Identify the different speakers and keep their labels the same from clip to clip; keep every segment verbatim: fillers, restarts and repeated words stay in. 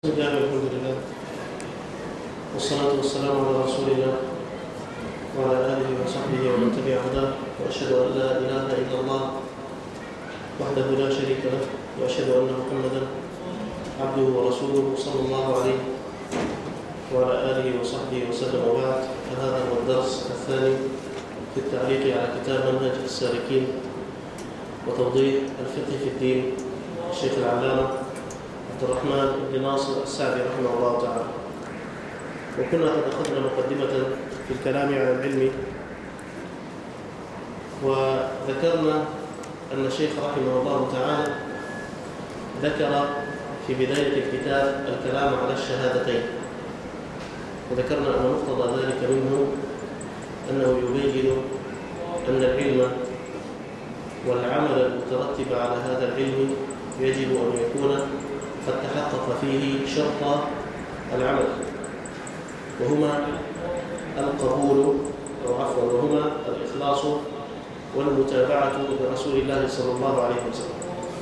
Speaker 1: بسم الله والحمد لله والصلاة والسلام على رسول الله وعلى آله وصحبه ومن تبع هداه، وأشهد أن لا إله إلا الله وحده لا شريك له، وأشهد أن محمدا عبده ورسوله صلى الله عليه وعلى آله وصحبه وسلم. وبعد، فهذا هو الدرس الثاني في التعليق على كتاب منهج السالكين وتوضيح الفقه في الدين الشيخ العلامة عبد الرحمن بن ناصر السعدي رحمه الله تعالى. وكنا قد أخذنا مقدمة في الكلام على العلم، وذكرنا أن الشيخ رحمه الله تعالى ذكر في بداية الكتاب الكلام على الشهادتين، وذكرنا أن مقتضى ذلك منه أنه يبين أن العلم والعمل المترتب على هذا العلم يجب أن يكون قد تحقق فيه شرط العمل، وهما القبول أو عفوا وهما الإخلاص والمتابعة لرسول الله صلى الله عليه وسلم.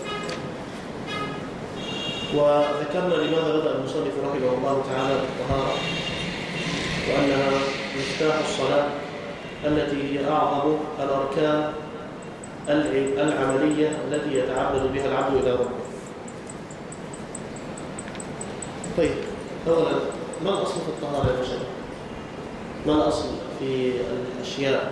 Speaker 1: وذكرنا لماذا بدأ المصنف رحمه الله تعالى بالطهارة، وأنها مفتاح الصلاة التي هي أعظم الأركان العملية التي يتعبد بها العبد إلى ربه. طيب، أولا، ما الأصل في الطهارة يا بشر؟ ما الأصل في الأشياء؟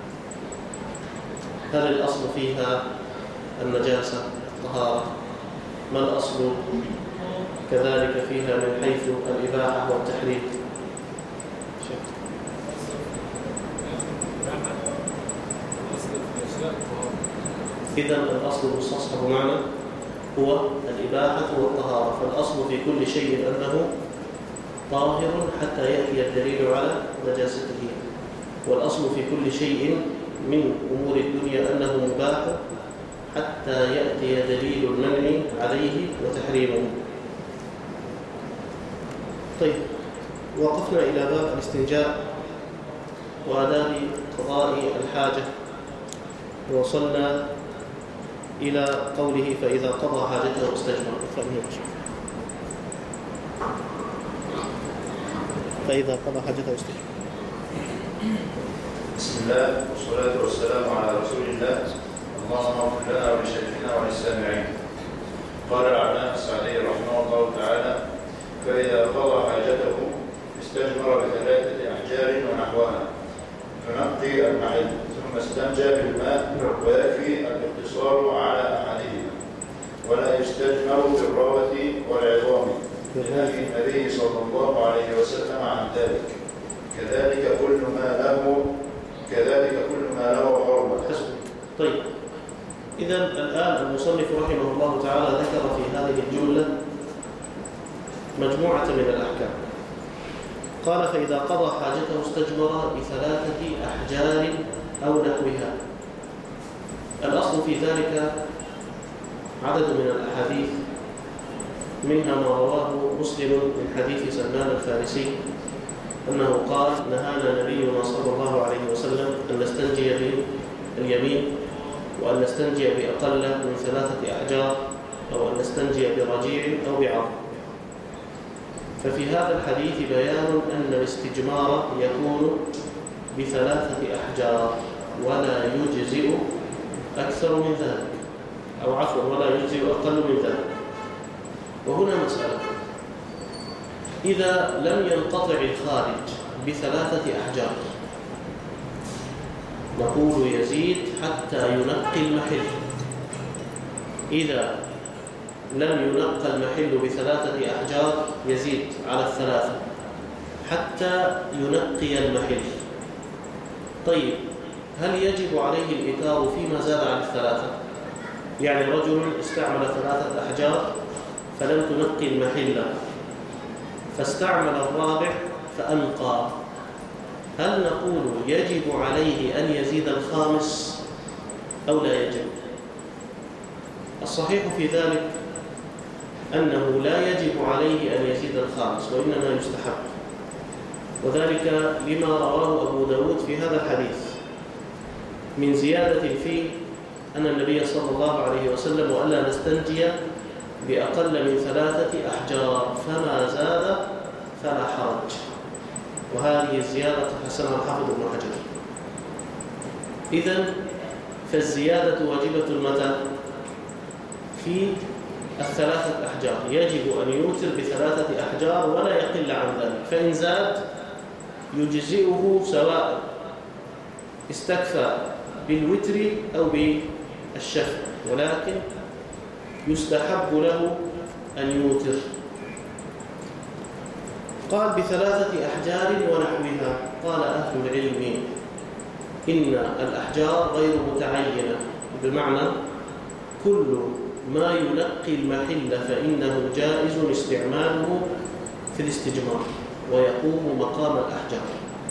Speaker 1: هل الأصل فيها النجاسة الطهارة؟ ما الأصل كذلك فيها من حيث الإباحة والتحريم؟ إذن الأصل المستصحب معنا هو الإباحة والطهارة، فالأصل في كل شيء أنه طاهر حتى يأتي الدليل على نجاسته، والأصل في كل شيء من أمور الدنيا أنه مباح حتى يأتي دليل المنع عليه وتحريمه. طيب، وقفنا إلى باب الاستنجاء وآداب قضاء الحاجة، ووصلنا إلى قوله فإذا قضى حاجته استجمر. فإذا قضى حاجته استجمر.
Speaker 2: بسم الله والصلاة والسلام على رسول الله. اللهم اغفر لنا ولشيخنا وللسامعين. قال العلامة السعدي رحمه الله تعالى: فإذا قضى حاجته استجمر بثلاثة أحجار ونحوها، فنقضي المحل ثم استنجى بالماء، ويكفي الاقتصار على أحدهما، ولا يستجمر بالروة والعظام لنهي النبي صلى الله عليه وسلم عن ذلك. كذلك كل ما له كذلك كل ما له حرمة.
Speaker 1: طيب، إذن الآن المصنف رحمه الله تعالى ذكر في هذه الجملة مجموعة من الأحكام. قال: فإذا قضى حاجته استجمر بثلاثة أحجار أو نحوها. الأصل في ذلك عدد من الأحاديث، منها ما رواه مسلم من حديث سلمان الفارسي أنه قال: نهانا نبينا صلى الله عليه وسلم أن نستنجي باليمين، وأن نستنجي بأقل من ثلاثة أحجار، أو أن نستنجي برجيع أو بعظم. ففي هذا الحديث بيان أن الاستجمار يكون بثلاثة أحجار ولا يجزئ أكثر من ذلك، أو عفوا ولا يجزئ أقل من ذلك. وهنا مسألة: إذا لم ينقطع الخارج بثلاثة أحجار، نقول يزيد حتى ينقي المحل. إذا لم ينقى المحل بثلاثة أحجار يزيد على الثلاثة حتى ينقي المحل. طيب، هل يجب عليه الإيثار فيما زاد عن الثلاثة؟ يعني رجل استعمل ثلاثة أحجار فلم تنقي المحل، فاستعمل الرابع فأنقى، هل نقول يجب عليه أن يزيد الخامس أو لا يجب؟ الصحيح في ذلك أنه لا يجب عليه أن يزيد الخامس، وإنما يستحب، وذلك لما رواه أبو داود في هذا الحديث من زيادة فيه أن النبي صلى الله عليه وسلم: وألا نستنجي بأقل من ثلاثة أحجار فما زاد فلا حرج. وهذه الزيادة حسنها الحافظ ابن حجر. إذن فالزيادة واجبة متى؟ في الثلاثة أحجار، يجب أن يوتر بثلاثة أحجار ولا يقل عن ذلك، فإن زاد يجزئه سواء استكفى بالوتر أو بالشفع، ولكن يستحب له أن يوتر. قال بثلاثة أحجار ونحوها. قال أهل العلم إن الأحجار غير متعينة، بمعنى كل ما ينقي المحل فإنه جائز استعماله في الاستجمار ويقوم مقام الأحجار.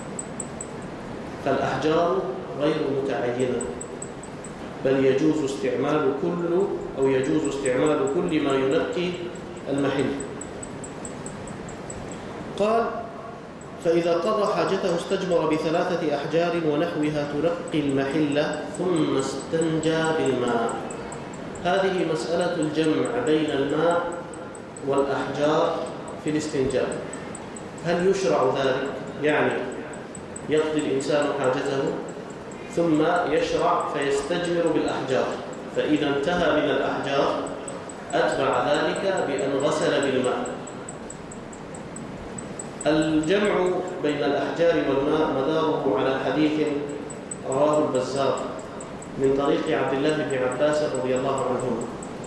Speaker 1: فالأحجار غير متعينة، بل يجوز استعمال كل أو يجوز استعمال كل ما ينقي المحل. قال فإذا قضى حاجته استجمر بثلاثة أحجار ونحوها تنقي المحل ثم استنجى بالماء. هذه مسألة الجمع بين الماء والأحجار في الاستنجاء. هل يشرع ذلك؟ يعني يقضي الإنسان حاجته ثم يشرع فيستجمر بالأحجار، فإذا انتهى من الأحجار أتبع ذلك بأن غسل بالماء. الجمع بين الأحجار والماء مداره على حديث رواه البزار من طريق عبد الله بن عباس رضي الله عنهما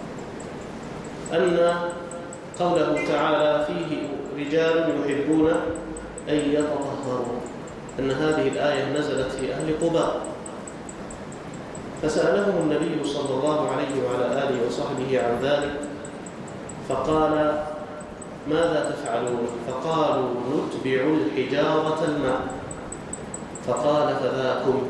Speaker 1: أن قوله تعالى فيه رجال يحبون أن يتطهروا، أن هذه الآية نزلت في أهل قباء، فسألهم النبي صلى الله عليه وعلى آله وصحبه عن ذلك فقال ماذا تفعلون؟ فقالوا نتبع الحجارة الماء. فقال فذاكم،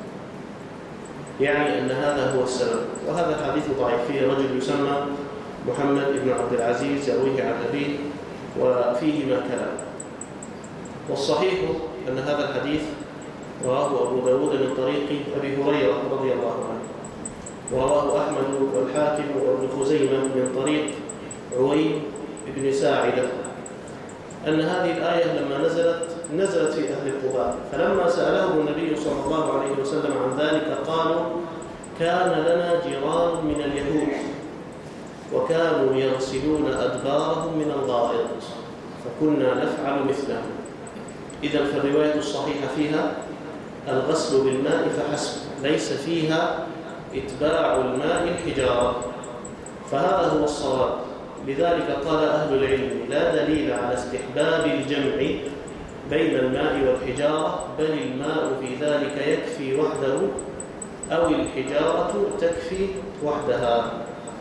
Speaker 1: يعني أن هذا هو السبب. وهذا الحديث ضعيف، فيه رجل يسمى محمد بن عبد العزيز يرويه عن أبيه وفيه ما كلام. والصحيح أن هذا الحديث رواه أبو داود من طريق أبي هريرة رضي الله عنه، ورواه أحمد والحاكم وابن خزيمة من طريق عويم بن ساعدة أن هذه الآية لما نزلت نزلت في أهل قباء، فلما سأله النبي صلى الله عليه وسلم عن ذلك قالوا كان لنا جيران من اليهود وكانوا يغسلون أدبارهم من الغائط فكنا نفعل مثلهم. إذن فالرواية الصحيحة فيها الغسل بالماء فحسب، ليس فيها إتباع الماء الحجارة، فهذا هو الصواب. لذلك قال أهل العلم لا دليل على استحباب الجمع بين الماء والحجارة، بل الماء في ذلك يكفي وحده أو الحجارة تكفي وحدها.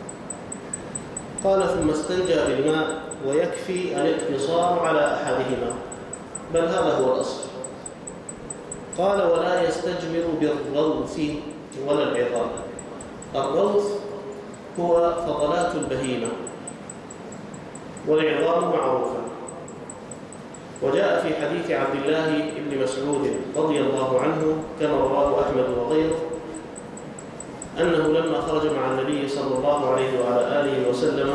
Speaker 1: قال ثم استنجى بالماء ويكفي الاقتصار على أحدهما، بل هذا هو الأصل. قال ولا يستجمر بالروث ولا العظام. الروث هو فضلات البهيمة والعظام معروفة. وجاء في حديث عبد الله بن مسعود رضي الله عنه كما رواه أحمد وغيره أنه لما خرج مع النبي صلى الله عليه وعلى آله وسلم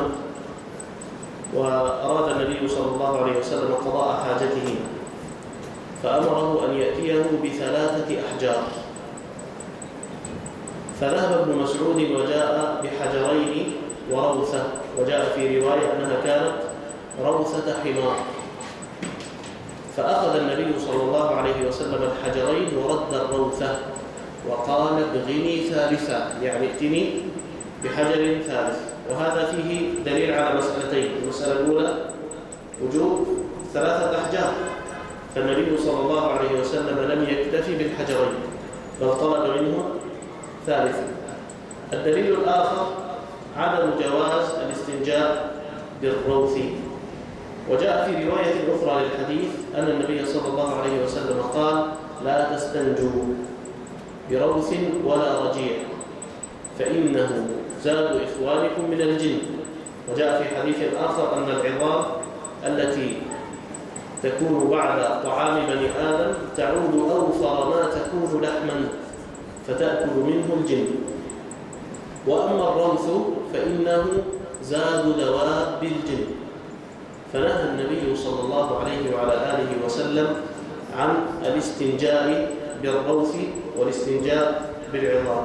Speaker 1: وأراد النبي صلى الله عليه وسلم قضاء حاجته فأمره أن يأتيه بثلاثة أحجار، فذهب ابن مسعود وجاء بحجرين وروثة، وجاء في رواية أنها كانت روثة حمار، فأخذ النبي صلى الله عليه وسلم الحجرين ورد الروثة وقال ابغني ثالثا، يعني ائتني بحجر ثالث. وهذا فيه دليل على مسألتين. المسألة الأولى وجوب ثلاثة أحجار، فالنبي صلى الله عليه وسلم لم يكتفي بالحجرين بل طلب منه ثالثا. الدليل الآخر عدم جواز الاستنجاء بالروث. وجاء في رواية أخرى للحديث أن النبي صلى الله عليه وسلم قال لا تستنجوا بروث ولا رجيع فإنه زاد إخوانكم من الجن. وجاء في حديث آخر أن العظام التي تكون بعد طعام بني آدم تعود أوفر ما تكون لحما فتأكل منه الجن. وأما الروث فإنه زاد دواب الجن، فنهى النبي صلى الله عليه وعلى آله وسلم عن الاستنجاء بالروث والاستنجاء بالعظام.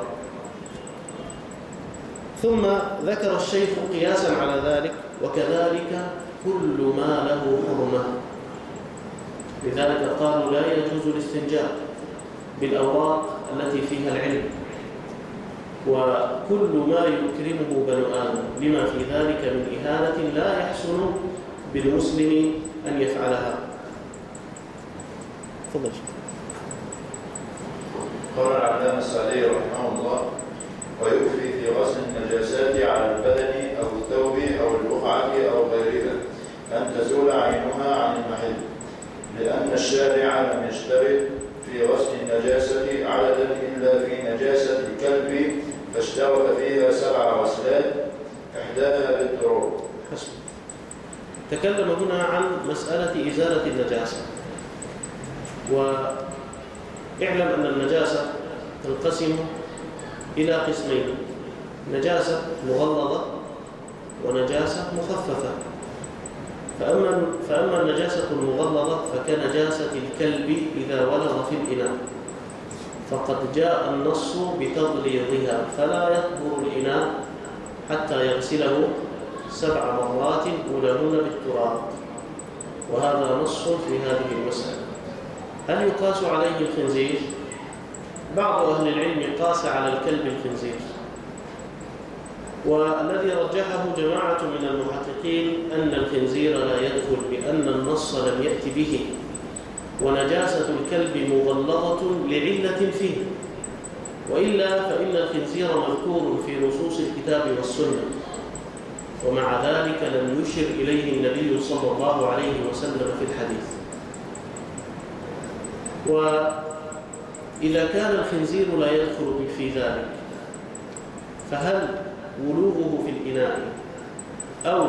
Speaker 1: ثم ذكر الشيخ قياسا على ذلك: وكذلك كل ما له حرمة. لذلك قالوا لا يجوز الاستنجاء بالأوراق التي فيها العلم، وكل ما يكرمه بنو آدم، لما في ذلك من إهانة لا يحسن بالمسلم أن يفعلها. تفضل.
Speaker 2: قال العلامة السعدي رحمه الله: ويكفي في غسل النجاسات على البدن أو الثوب أو البقعة أو غيرها أن تزول عينها عن المحل، لأن الشارع لم يشترط في غسل النجاسة عددا إلا في نجاسة الكلب، فاشترط فيها سبع غسلات إحداها بالتراب.
Speaker 1: تكلم هنا عن مسألة إزالة النجاسة، واعلم أن النجاسة تنقسم إلى قسمين: نجاسة مغلظة ونجاسة مخففة. فأما, فأما النجاسة المغلظة فكنجاسة الكلب إذا ولغ في الإناء، فقد جاء النص بتغليظها، فلا يطهر الإناء حتى يغسله سبع مرات أولهن بالتراب، وهذا نص في هذه المسألة. هل يقاس عليه الخنزير؟ بعض أهل العلم قاس على الكلب الخنزير، والذي رجحه جماعة من المحققين أن الخنزير لا يدخل، لأن النص لم يأتي به، ونجاسة الكلب مغلظة لعلة فيه، وإلا فإن الخنزير مذكور في نصوص الكتاب والسنة، ومع ذلك لم يشر إليه النبي صلى الله عليه وسلم في الحديث. وإذا كان الخنزير لا يدخل في ذلك، فهل ولوغه في الإناء أو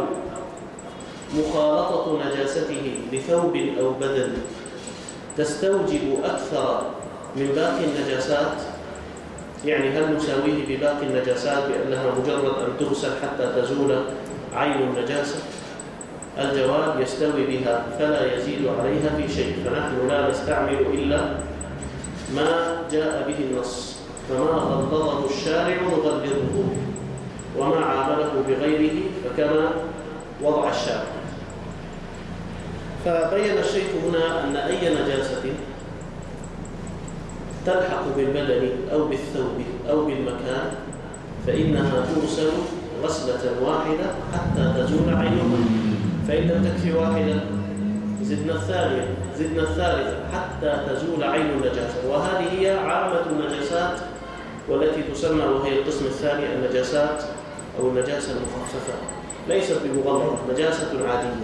Speaker 1: مخالطة نجاسته لثوب أو بدن تستوجب أكثر من باقي النجاسات؟ يعني هل نساويه بباقي النجاسات بأنها مجرد أن تغسل حتى تزول عين النجاسة؟ الجواب: يستوي بها، فلا يزيد عليها في شيء، فنحن لا نستعمل إلا ما جاء به النص، فما غلظه الشارع نغلظه، وما عامله بغيره فكما وضع الشارع. فبين الشيخ هنا أن أي نجاسة تلحق بالبدن أو بالثوب أو بالمكان فإنها تغسل غسلة واحدة حتى تزول عينها، فإن لم تكفي واحدة زدنا الثانية زدنا الثالثة حتى تزول عين النجاسة. وهذه هي عامة النجاسات، والتي تسمى وهي القسم الثاني النجاسات أو النجاسة المخففة، ليست بمغلظة، نجاسة عادية.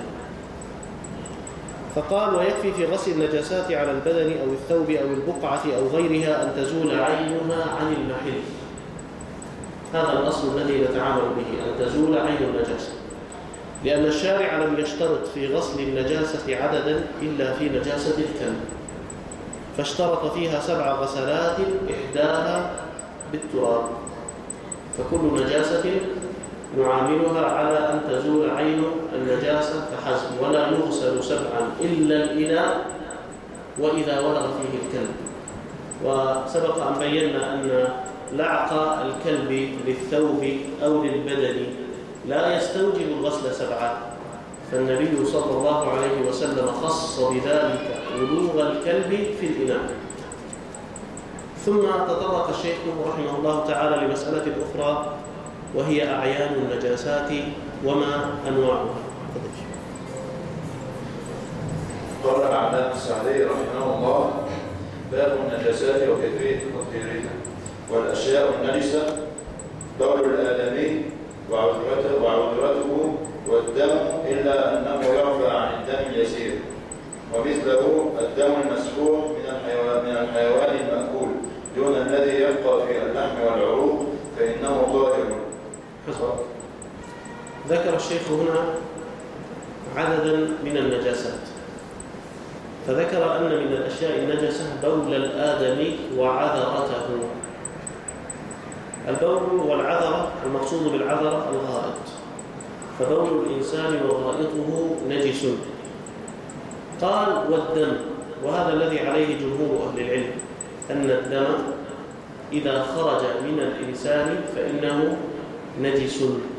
Speaker 1: فقال: ويكفي في غسل النجاسات على البدن أو الثوب أو البقعة أو غيرها أن تزول عينها عن المحل. هذا الأصل الذي نتعامل به، أن تزول عين النجاسة، لأن الشارع لم يشترط في غسل النجاسة عددا إلا في نجاسة الكلب، فاشترط فيها سبع غسلات إحداها بالتراب، فكل نجاسة نعاملها على أن تزول عين النجاسة فحسب، ولا يغسل سبعا إلا الإناء وإذا ولغ فيه الكلب. وسبق أن بينا أن لعق الكلب للثوب أو للبدن لا يستوجب الغسل سبعا، فالنبي صلى الله عليه وسلم خص بذلك ولوغ الكلب في الإناء. ثم تطرق الشيخ رحمه الله تعالى لمسألة أخرى، وهي أعيان النجاسات وما أنواعها.
Speaker 2: قال العلامة السعدي رحمه الله: باب النجاسات وكيفية تطهيرها. والأشياء النجسة بول الآدمي وعذرته, وعذرته والدم، إلا أنه يعفى عن الدم اليسير، ومثله الدم المسفوح من الحيوان, من الحيوان المأكول دون الذي يبقى في اللحم والعروق، فإنه طاهر.
Speaker 1: ذكر الشيخ هنا عددا من النجاسات، فذكر أن من الأشياء النجسة بول الآدمي وعذرته. البول والعذرة، المقصود بالعذرة الغائط، فبول الإنسان وغائطه نجس. قال والدم، وهذا الذي عليه جمهور أهل العلم، أن الدم إذا خرج من الإنسان فإنه نجس.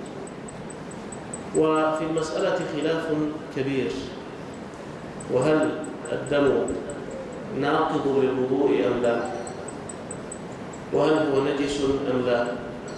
Speaker 1: وفي المسألة خلاف كبير، وهل الدم ناقض للوضوء أم لا، وهل هو نجس أم لا.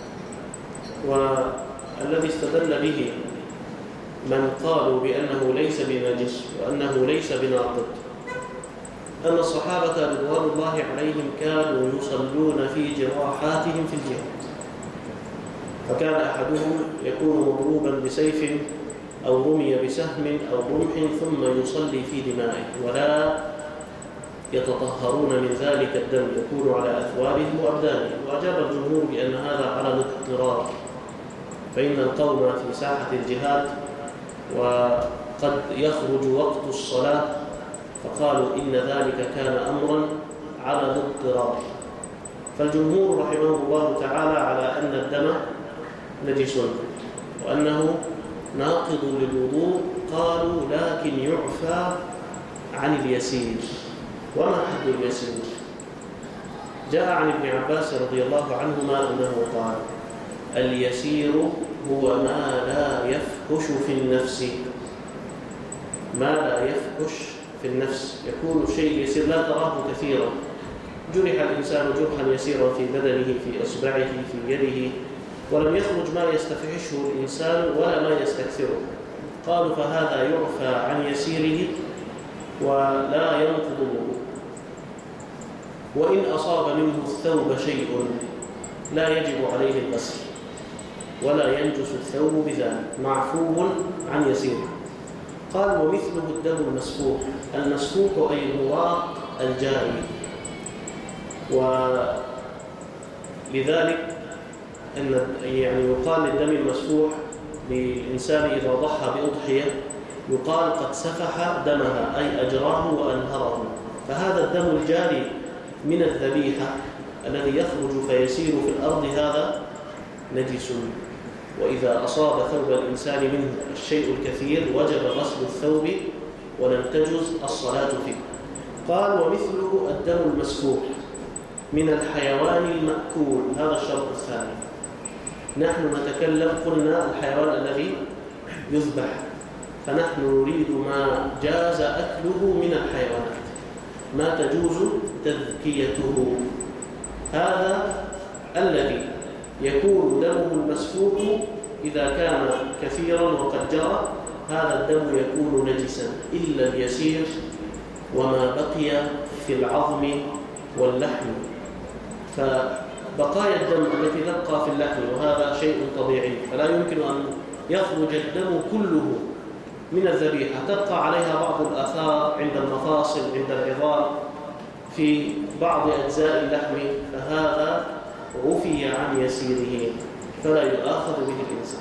Speaker 1: والذي استدل به من قالوا بأنه ليس بنجس وأنه ليس بناقض أن الصحابة رضوان الله عليهم كانوا يصلون في جراحاتهم في الجهاد، فكان أحدهم يكون مضروبا بسيف أو رمي بسهم أو رمح ثم يصلي في دمائه ولا يتطهرون من ذلك الدم، يكون على أثوابهم وأبدانهم. وأجاب الجمهور بأن هذا على الاضطرار، فإن القوم في ساحة الجهاد وقد يخرج وقت الصلاة، فقالوا إن ذلك كان أمرا على الاضطرار. فالجمهور رحمه الله تعالى على أن الدم نجس وأنه ناقض للوضوء، قالوا لكن يعفى عن اليسير. وما حد اليسير؟ جاء عن ابن عباس رضي الله عنهما أنه قال اليسير هو ما لا يفحش في النفس، ما لا يفحش في النفس، يكون شيء يسير لا تراه كثيرا. جرح الإنسان جرحا يسيرا في بدنه، في أصبعه، في يده، ولم يخرج ما يستفحشه الإنسان ولا ما يستكثره، قالوا فهذا يعفى عن يسيره ولا ينقض الوضوء. وإن أصاب منه الثوب شيء لا يجب عليه الغسل ولا ينجس الثوب بذلك، معفو عن يسيره. قال ومثله الدم المسفوح، المسفوح أي المراق الجاري. ولذلك أن يعني يقال للدم المسفوح للإنسان إذا ضحى بأضحية يقال قد سفح دمها، أي أجراه وأنهره. فهذا الدم الجاري من الذبيحة الذي يخرج فيسير في الأرض هذا نجس، وإذا أصاب ثوب الإنسان منه الشيء الكثير وجب غسل الثوب ولم تجز الصلاة فيه. قال ومثله الدم المسفوح من الحيوان المأكول، هذا الشرط الثاني. نحن نتكلم قلنا الحيوان الذي يذبح، فنحن نريد ما جاز أكله من الحيوانات، ما تجوز تذكيته. هذا الذي يكون دمه المسفوح إذا كان كثيرا وقد جرى، هذا الدم يكون نجسا إلا اليسير وما بقي في العظم واللحم. فبقايا الدم التي تبقى في اللحم وهذا شيء طبيعي، فلا يمكن أن يخرج الدم كله من الذبيحة، تبقى عليها بعض الآثار عند المفاصل، عند العظام، في بعض أجزاء اللحم، فهذا عفي عن يسيره فلا يؤاخذ به الإنسان.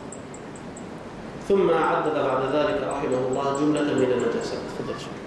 Speaker 1: ثم عدد بعد ذلك رحمه الله جملة من النجاسات. تفضل شيخ.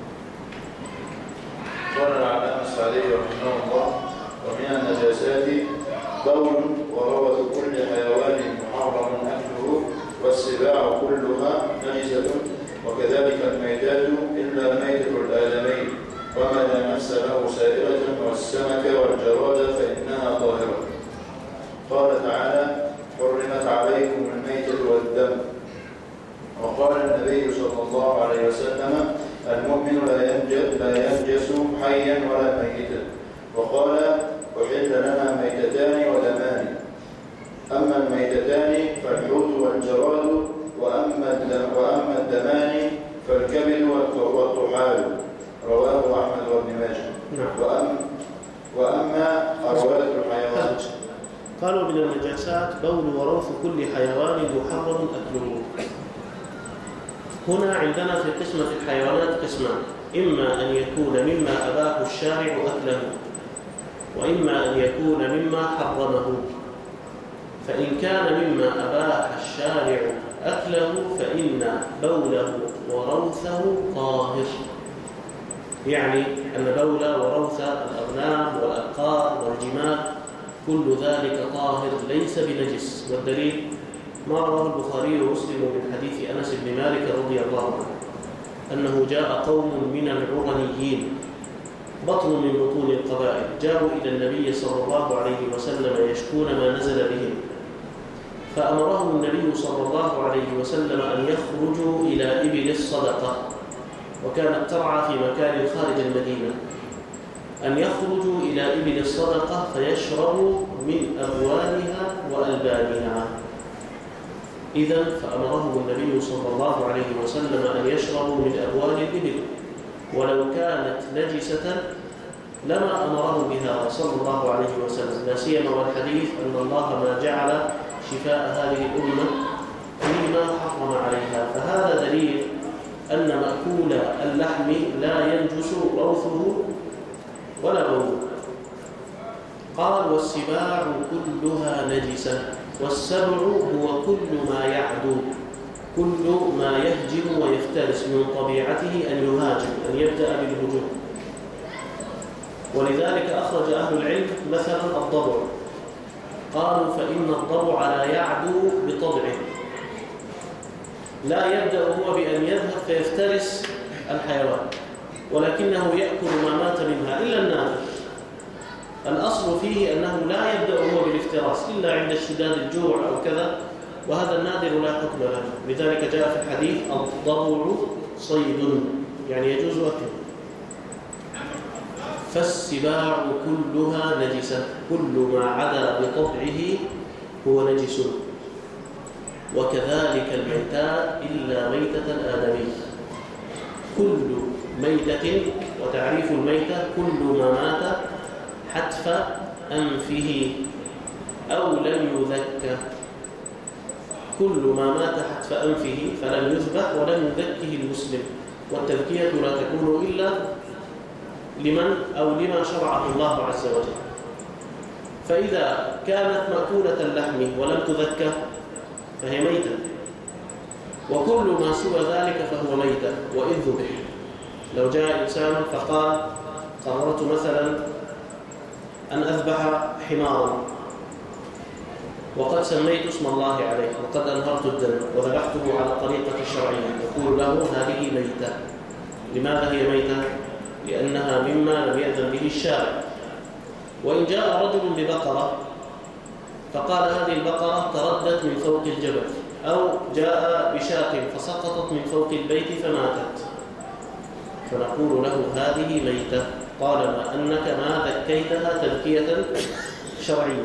Speaker 2: قال العلامة السعدي رحمه الله ومن النجاسات بول وروث كل حيوان محرم أكله والسباع كلها نجسة، وكذلك الميتات إلا ميتة الآدمين وما لا نفس له سائرة والسمك والجراد فإنها طاهرة. قال تعالى حرمت عليكم الميتة والدم. وقال النبي صلى الله عليه وسلم المؤمن لا ينجس, لا ينجس حيا ولا ميتا. وقال أحل لنا ميتتان ودمان، أما الميتتان فالحوت والجراد، وأما وأما الدمان فالكبد والطحال. رواه أحمد وابن ماجه. وأما وأما أروات الحيوان.
Speaker 1: قالوا من النجاسات بول وروث كل حيوان محرم أكله. هنا عندنا في قسمة الحيوانات قسمان، إما أن يكون مما أباح الشارع أكله، وإما أن يكون مما حرمه. فإن كان مما أباح الشارع أكله فإن بوله وروثه طاهر، يعني أن بول وروث الأغنام والأبقار والجمال كل ذلك طاهر ليس بنجس. والدليل ما رواه البخاري ومسلم من حديث أنس بن مالك رضي الله عنه أنه جاء قوم من العرنيين بطن من بطون القبائل جاءوا إلى النبي صلى الله عليه وسلم يشكون ما نزل بهم، فأمرهم النبي صلى الله عليه وسلم أن يخرجوا إلى إبل الصدقة، وكانت ترعى في مكان خارج المدينة، أن يخرجوا إلى إبل الصدقة فيشربوا من أبوالها وألبانها. إذن فأمرهم النبي صلى الله عليه وسلم أن يشربوا من أبوال الإبل، ولو كانت نجسة لما أمرهم بها صلى الله عليه وسلم، لا سيما والحديث أن الله ما جعل شفاء هذه الأمة فيما حرم عليها، فهذا دليل أن مأكول اللحم لا ينجس روثه ولا بوله. قال والسباع كلها نجسة، والسبع هو كل ما يعدو، كل ما يهجم ويفترس، من طبيعته أن يهاجم، أن يبدأ بالهجوم. ولذلك أخرج أهل العلم مثلا الضبع، قالوا فإن الضبع لا يعدو بطبعه، لا يبدأ هو بأن يذهب فيفترس الحيوان، ولكنه يأكل ما مات منها إلا النادر. الأصل فيه أنه لا يبدأ هو بالافتراس إلا عند اشتداد الجوع أو كذا، وهذا النادر لا حكم له. لذلك جاء في الحديث الضبع صيد، يعني يجوز أكله. فالسباع كلها نجسة، كل ما عدا بطبعه هو نجس، وكذلك الميتات إلا ميتة الآدمي. كل ميتة، وتعريف الميتة كل ما مات حتف أنفه أو لم يذكى، كل ما مات حتف أنفه فلم يذبح ولم يذكه المسلم، والتذكية لا تكون إلا لمن أو لما شرعه الله عز وجل. فإذا كانت مأكولة اللحم ولم تذكى فهي ميتة، وكل ما سوى ذلك فهو ميتة وإن ذبح. لو جاء إنسان فقال قررت مثلا أن أذبح حمارا وقد سميت اسم الله عليه وقد أنهرت الدم وذبحته على الطريقة الشرعية، يقول له هذه ميتة. لماذا هي ميتة؟ لأنها مما لم يأذن به الشارع. وإن جاء رجل ببقرة فقال هذه البقرة تردت من فوق الجبل، أو جاء بشاة فسقطت من فوق البيت فماتت، فنقول له هذه ميتة طالما أنك ما ذكيتها تذكية شرعية،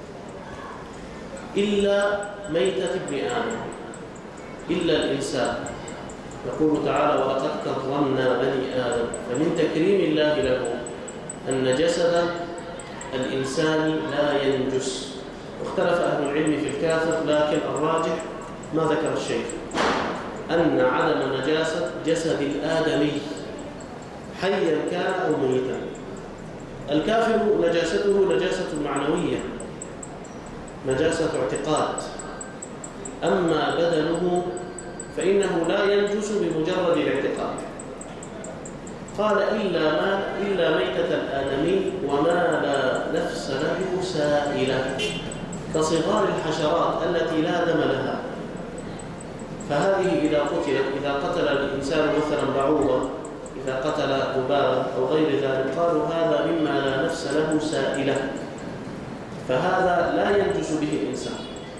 Speaker 1: إلا ميتة ابن آدم، إلا الإنسان. يقول تعالى ولقد كرمنا بني آدم، فمن تكريم الله له أن جسد الإنسان لا ينجس. واختلف أهل العلم في الكافر، لكن الراجح ما ذكر الشيخ أن عدم نجاسة جسد الآدمي حيا كان أو ميتا. الكافر نجاسته نجاسة معنوية، نجاسة اعتقاد، أما بدنه فإنه لا ينجس بمجرد الاعتقاد. قال إلا ما إلا ميتة الآدمي وما لا نفس له سائلة، كصغار الحشرات التي لا دم لها، فهذه إذا قتلت، إذا قتل الإنسان مثلا بعوضة، إذا قتل ذبابا أو غير ذلك، قالوا هذا مما لا نفس له سائلة، فهذا لا ينجس به الإنسان.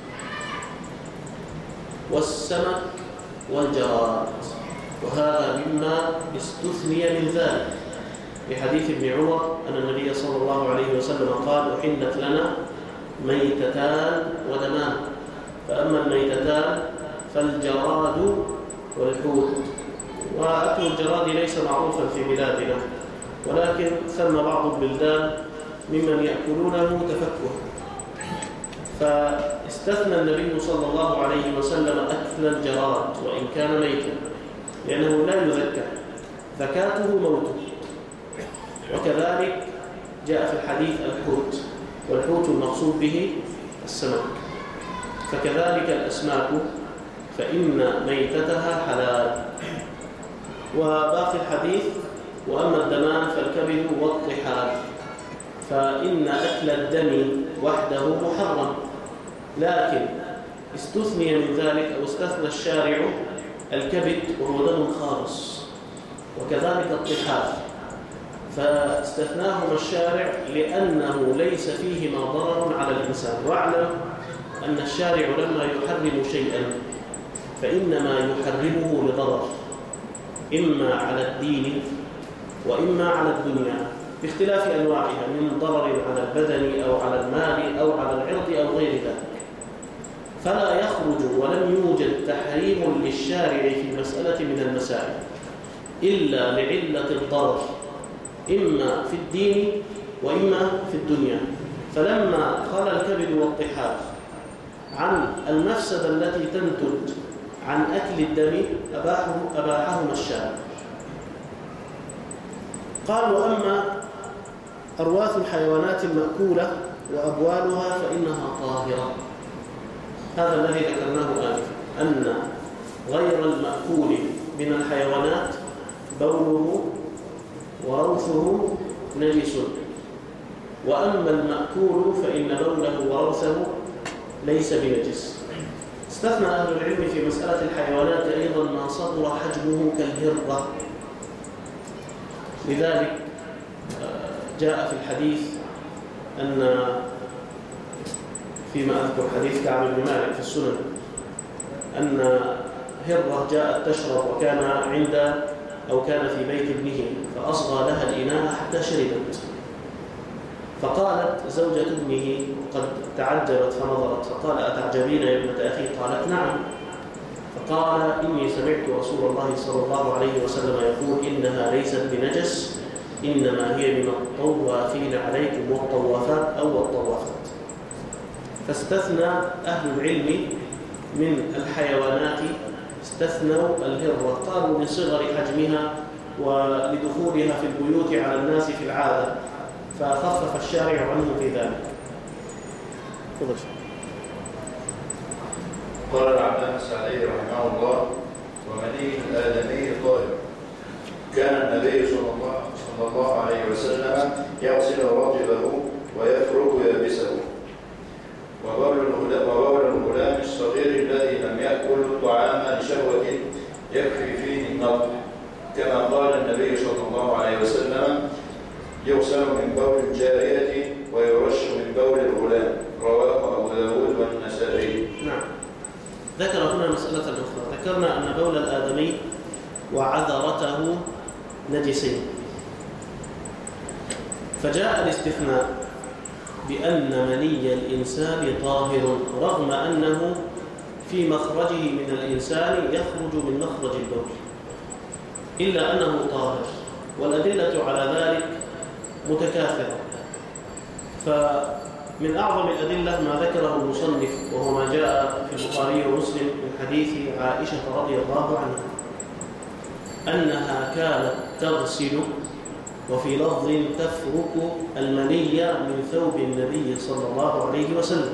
Speaker 1: والسمك والجراد، وهذا مما استثني من ذلك بحديث ابن عمر أن النبي صلى الله عليه وسلم قال أحلت لنا ميتتان ودمان، فأما الميتتان فالجراد والحوت. وأكل الجراد ليس معروفا في بلادنا، ولكن ثم بعض البلدان ممن يأكلونه تفكه، فاستثنى النبي صلى الله عليه وسلم أكل الجراد وإن كان ميتا، لأنه لا يذكى، ذكاته موته. وكذلك جاء في الحديث الحوت، والحوت المقصود به السمك. فكذلك الأسماك فإن ميتتها حلال. وباقي الحديث وأما الدمان فالكبد والطحال، فإن أكل الدم وحده محرم، لكن استثني من ذلك أو استثنى الشارع الكبد وهو دم خالص، وكذلك الطحال، فاستثناهما الشارع لأنه ليس فيهما ضرر على الإنسان. واعلم أن الشارع لما يحرم شيئا فإنما يحرمه لضرر، إما على الدين وإما على الدنيا باختلاف أنواعها، من ضرر على البدن أو على المال أو على العرض أو غير ذلك. فلا يخرج ولم يوجد تحريم للشارع في مسألة من المسائل إلا لعلة الضرر، إما في الدين وإما في الدنيا. فلما قال الكبد والطحال عن المفسدة التي تنتج عن أكل الدم أباحهما الشارع. قال: وأما أرواث الحيوانات المأكولة وأبوالها فإنها طاهرة. هذا الذي ذكرناه آنفا، أن غير المأكول من الحيوانات بوله وروثه نجس، وأما المأكول فإن بوله وروثه ليس بنجس. استثنى أهل العلم في مسألة الحيوانات أيضا ما صغر حجمه كالهرة. لذلك جاء في الحديث أن فيما أذكر حديث كعب بن مالك في السنن أن هرة جاءت تشرب وكان عند أو كان في بيت ابنه فأصغى لها الإناء حتى شربت، فقالت زوجة ابنه قد تعجبت فنظرت فقال: أتعجبين يا ابنة أخي؟ قالت: نعم. فقال: إني سمعت رسول الله صلى الله عليه وسلم يقول: إنها ليست بنجس، إنما هي من الطوافين عليكم والطوافات أو الطوافات. فاستثنى أهل العلم من الحيوانات، استثنوا الهرة، قالوا لصغر حجمها ولدخولها في البيوت على الناس في العادة، فخفف الشارع عنه في ذلك. تفضل.
Speaker 2: قال العلامة السعدي رحمه الله: ومني الآدمي طاهر. كان النبي صلى الله, صلى الله عليه وسلم يغسل رطبه ويفرك يابسه، وبول الغلام الصغير الذي لم يأكل الطعام لشهوة يكفي فيه النضح، كما قال النبي صلى الله عليه وسلم: يغسل من بول الجارية ويرش من بول الغلام. رواه أبو داود والنسائي.
Speaker 1: نعم. ذكر هنا مسألة أخرى. ذكرنا أن بول الآدمي وعذرته نجسين، فجاء الاستثناء بأن مني الإنسان طاهر رغم أنه في مخرجه من الإنسان يخرج من مخرج البول، إلا أنه طاهر، والأدلة على ذلك متكاثرة. فمن أعظم الأدلة ما ذكره المصنف وهو ما جاء في البخاري ومسلم من حديث عائشة رضي الله عنها أنها كانت تغسل وفي لفظ تفرك المني من ثوب النبي صلى الله عليه وسلم.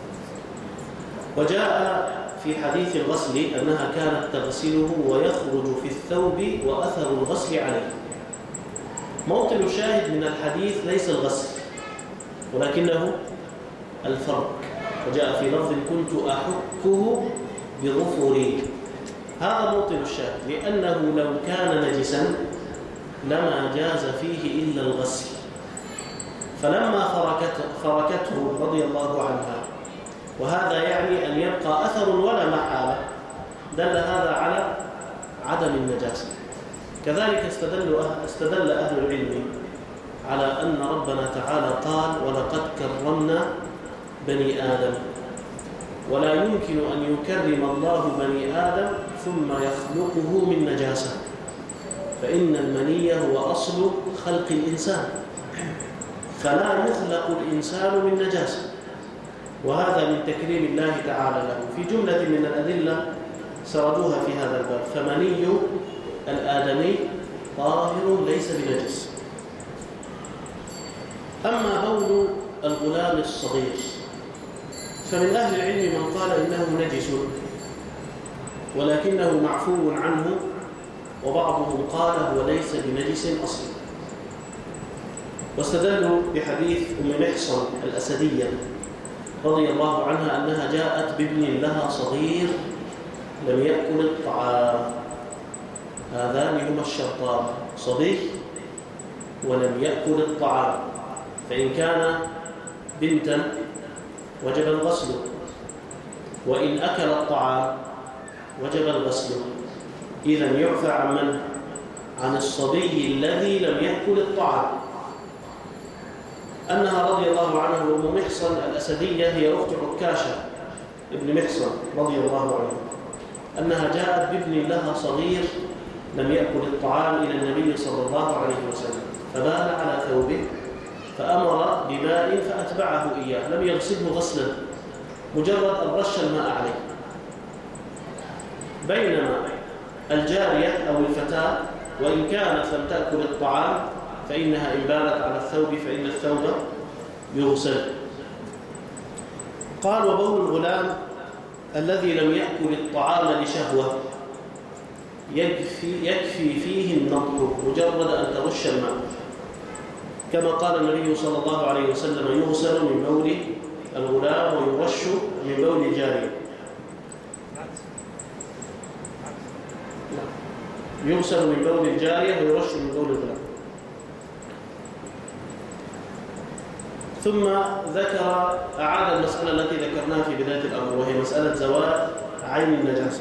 Speaker 1: وجاء في حديث الغسل أنها كانت تغسله ويخرج في الثوب وأثر الغسل عليه. موطن الشاهد من الحديث ليس الغسل ولكنه الفرك، وجاء في لفظ كنت أحكه بظفري. هذا موطن الشاهد، لأنه لو كان نجسا لما جاز فيه إلا الغسل، فلما فركته, فركته رضي الله عنها، وهذا يعني أن يبقى أثر ولا محالة، دل هذا على عدم النجاسة. كذلك استدل أهل, استدل أهل العلم على أن ربنا تعالى قال: ولقد كرمنا بني آدم، ولا يمكن أن يكرم الله بني آدم ثم يخلقه من نجاسة، فإن المني هو أصل خلق الإنسان، فلا يخلق الإنسان من نجاسة، وهذا من تكريم الله تعالى له. في جملة من الأدلة سردوها في هذا الباب: فمني الآدمي طاهر ليس بنجس. أما بول الغلام الصغير فمن أهل العلم من قال إنه نجس ولكنه معفو عنه، وبعضهم قال هو ليس بنجس أصلا، واستدلوا بحديث أم محصن الأسدية رضي الله عنها أنها جاءت بابن لها صغير لم يأكل الطعام. هذان هما الشرطان: صبي ولم يأكل الطعام. فإن كان بنتا وجب الغسل، وإن أكل الطعام وجب الغسل. إذن يعفى عن من؟ عن الصبي الذي لم يأكل الطعام. أنها رضي الله عنها أم محصن الأسدية هي أخت عكاشة ابن محصن رضي الله عنه، أنها جاءت بابن لها صغير لم يأكل الطعام إلى النبي صلى الله عليه وسلم، فبال على ثوبه فأمر بماء فأتبعه إياه، لم يغسله غسلا، مجرد أن رش الماء عليه. بينما الجارية أو الفتاة وإن كانت لم تأكل الطعام فإنها إن بالت على الثوب فإن الثوب يغسل. قال: وبول الغلام الذي لم يأكل الطعام لشهوة يكفي, يكفي فيه النضح مجرد أن ترش الماء، كما قال النبي صلى الله عليه وسلم: يغسل من بول الغلام ويرش من بول الجارية. يغسل من بول الجارية ويرش من بول الغلام. ثم ذكر أعاد المسألة التي ذكرناها في بداية الأمر، وهي مسألة زوال عين النجاسة.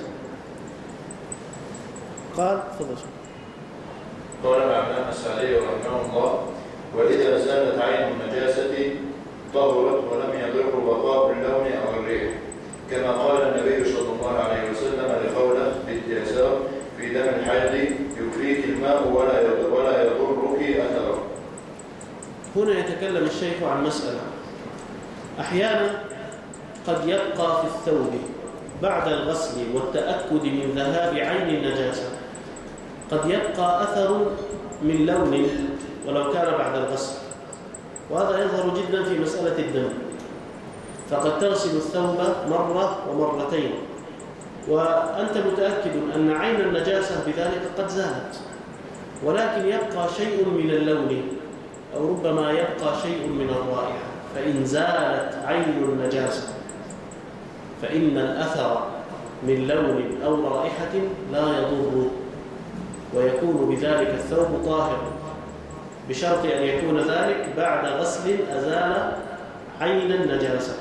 Speaker 1: قال: تفضل.
Speaker 2: قال العلامة السعدي رحمه الله: وإذا زالت عين النجاسة طهرت ولم يضر بقاء اللون أو الريح، كما قال النبي صلى الله عليه وسلم لخولة بنت يسار في دم الحيض: يكفيك الماء ولا يضر ولا يضرك أثره.
Speaker 1: هنا يتكلم الشيخ عن مسألة: أحيانا قد يبقى في الثوب بعد الغسل والتأكد من ذهاب عين النجاسة، قد يبقى أثر من لون ولو كان بعد الغسل، وهذا يظهر جدا في مسألة الدم. فقد تغسل الثوب مرة ومرتين وأنت متأكد أن عين النجاسة بذلك قد زالت، ولكن يبقى شيء من اللون أو ربما يبقى شيء من الرائحة، فإن زالت عين النجاسة فإن الأثر من لون أو رائحة لا يضر، ويكون بذلك الثوب طاهر، بشرط أن يكون ذلك بعد غسل أزال عين النجاسة.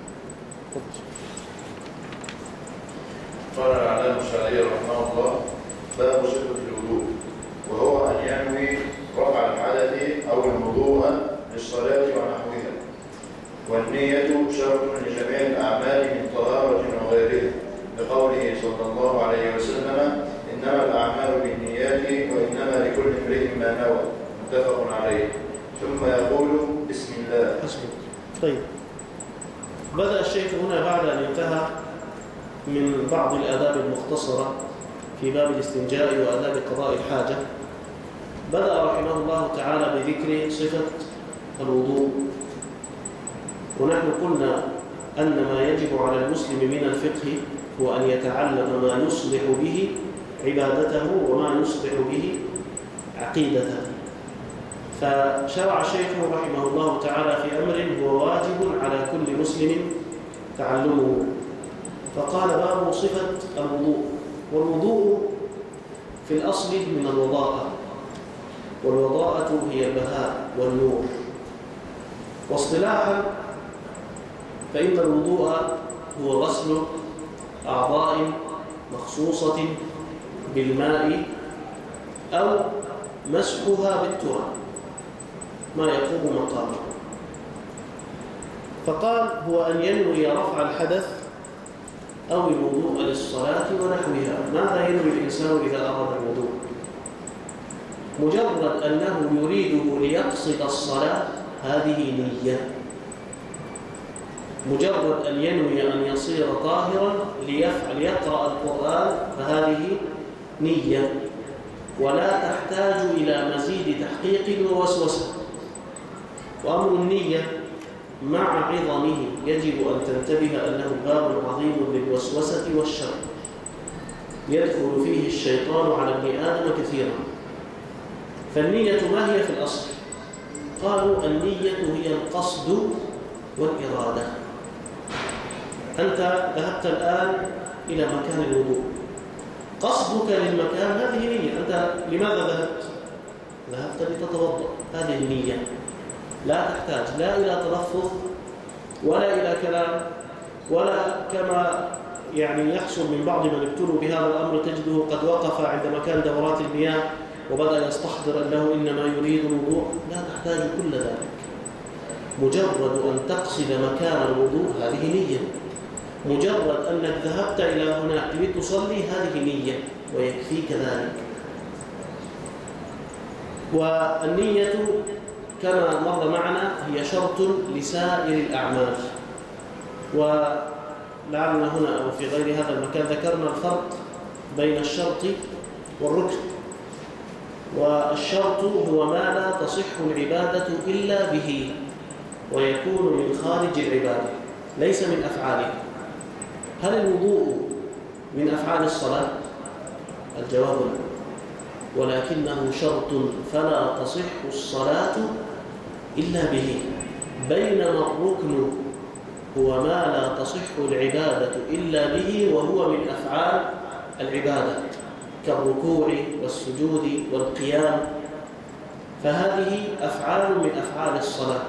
Speaker 2: قال العلامة الشافعي رحمه الله: باب صفة الوضوء، وهو أن ينوي رفع الحدث أو الوضوء للصلاة ونحوها، والنية شرط لجميع الأعمال من طهارة وغيرها، لقوله صلى الله عليه وسلم: إنما الأعمال بالنيات وإنما لكل امرئ ما نوى، متفق عليه. ثم يقول: بسم الله.
Speaker 1: طيب، بدأ الشيخ هنا بعد أن انتهى من بعض الآداب المختصرة في باب الاستنجاء وآداب قضاء الحاجة، بدأ رحمه الله تعالى بذكر صفة الوضوء. ونحن قلنا أن ما يجب على المسلم من الفقه هو أن يتعلم ما يصلح به عبادته وما يصلح به عقيدته. فشرع الشيخ رحمه الله تعالى في أمر هو واجب على كل مسلم تعلمه، فقال: باب صفة الوضوء. والوضوء في الأصل من الوضاءة، والوضاءة هي البهاء والنور. واصطلاحا فإن الوضوء هو غسل أعضاء مخصوصة بالماء أو مسحها بالتراب ما يقوم مقامه. فقال: هو أن ينوي رفع الحدث أو الوضوء للصلاة ونحوها. ماذا ينوي الإنسان إذا أراد الوضوء؟ مجرد أنه يريده ليقصد الصلاة هذه نية، مجرد أن ينوي أن يصير طاهرا ليفعل يقرأ القرآن فهذه نية، ولا تحتاج إلى مزيد تحقيق ووسوسة. وأمر النية مع عظمه يجب أن تنتبه أنه باب عظيم للوسوسة والشر، يدخل فيه الشيطان على ابن آدم كثيرا. فالنية ما هي في الأصل؟ قالوا: النية هي القصد والإرادة. أنت ذهبت الآن إلى مكان الوضوء، قصدك للمكان هذه نية. أنت لماذا ذهبت؟ ذهبت لتتوضأ، هذه النية. لا تحتاج لا إلى تلفظ ولا إلى كلام، ولا كما يعني يحصل من بعض من ابتلوا بهذا الأمر تجده قد وقف عند مكان دورات المياه وبدأ يستحضر أنه إنما يريد الوضوء. لا تحتاج كل ذلك، مجرد أن تقصد مكان الوضوء هذه نية، مجرد أنك ذهبت إلى هناك لتصلي هذه نية ويكفيك ذلك. والنية كما مر معنا هي شرط لسائر الأعمال. ولعلنا هنا أو في غير هذا المكان ذكرنا الفرق بين الشرط والركن. والشرط هو ما لا تصح العبادة إلا به، ويكون من خارج العبادة ليس من أفعالها. هل الوضوء من أفعال الصلاة؟ الجواب لا، ولكنه شرط فلا تصح الصلاة إلا به. بينما الركن هو ما لا تصح العبادة إلا به، وهو من أفعال العبادة كالركوع والسجود والقيام، فهذه أفعال من أفعال الصلاة.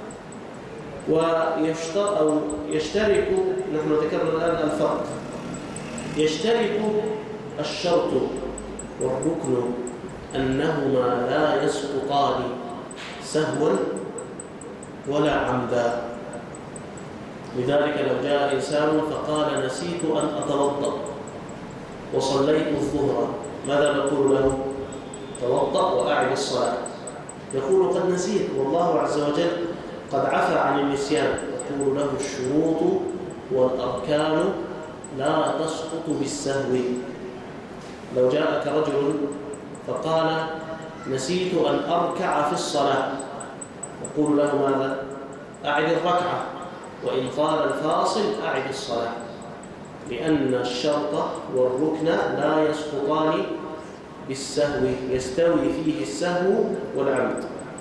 Speaker 1: ويشترك أو يشترك، نحن ذكرنا الآن الفرق، يشترك الشرط والركن أنهما لا يسقطان سهوا ولا عمدا. لذلك لو جاء إنسان فقال نسيت أن أتوضأ وصليت الظهر، ماذا نقول له؟ توضأ وأعد الصلاة. يقول قد نسيت، والله عز وجل قد عفى عن النسيان. يقول له الشروط والأركان لا تسقط بالسهو. لو جاءك رجل فقال نسيت أن أركع في الصلاة، يقول له ماذا؟ أعد الركعة، وإن طال الفاصل أعد الصلاة، لأن الشرط والركن لا يسقطان بالسهو، يستوي فيه السهو والعمد.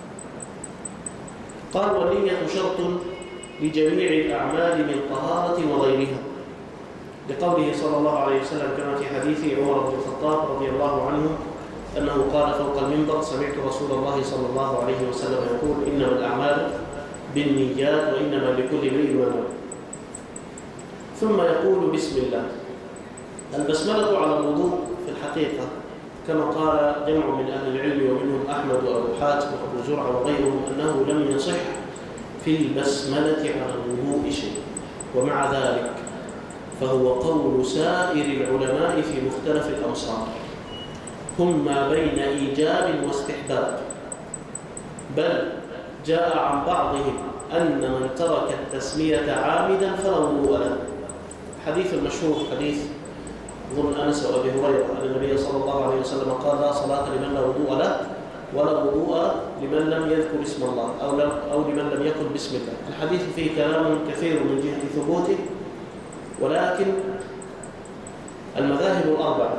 Speaker 1: قال والنية شرط لجميع الأعمال من طهارة وغيرها، لقوله صلى الله عليه وسلم كما في حديث عمر بن الخطاب رضي الله عنه أنه قال فوق المنبر سمعت رسول الله صلى الله عليه وسلم يقول إنما الأعمال بالنيات وإنما لكل امرئ ما نوى. ثم يقول بسم الله. البسملة على الوضوء في الحقيقة كما قال جمع من أهل العلم ومنهم أحمد وأبو حاتم وأبو زرعة وغيرهم أنه لم يصح في البسملة على الوضوء شيء، ومع ذلك فهو قول سائر العلماء في مختلف الأمصار، هم ما بين إيجاب واستحباب، بل جاء عن بعضهم أن من ترك التسمية عامدا فلا وضوء له. حديث المشهور حديث ظن أنس وأبي هريرة أن النبي صلى الله عليه وسلم قال لا صلاة لمن لا وضوء له ولا وضوء لمن لم يذكر اسم الله أو, أو لمن لم يقل بسم الله. الحديث فيه كلام كثير من جهة ثبوته، ولكن المذاهب الأربعة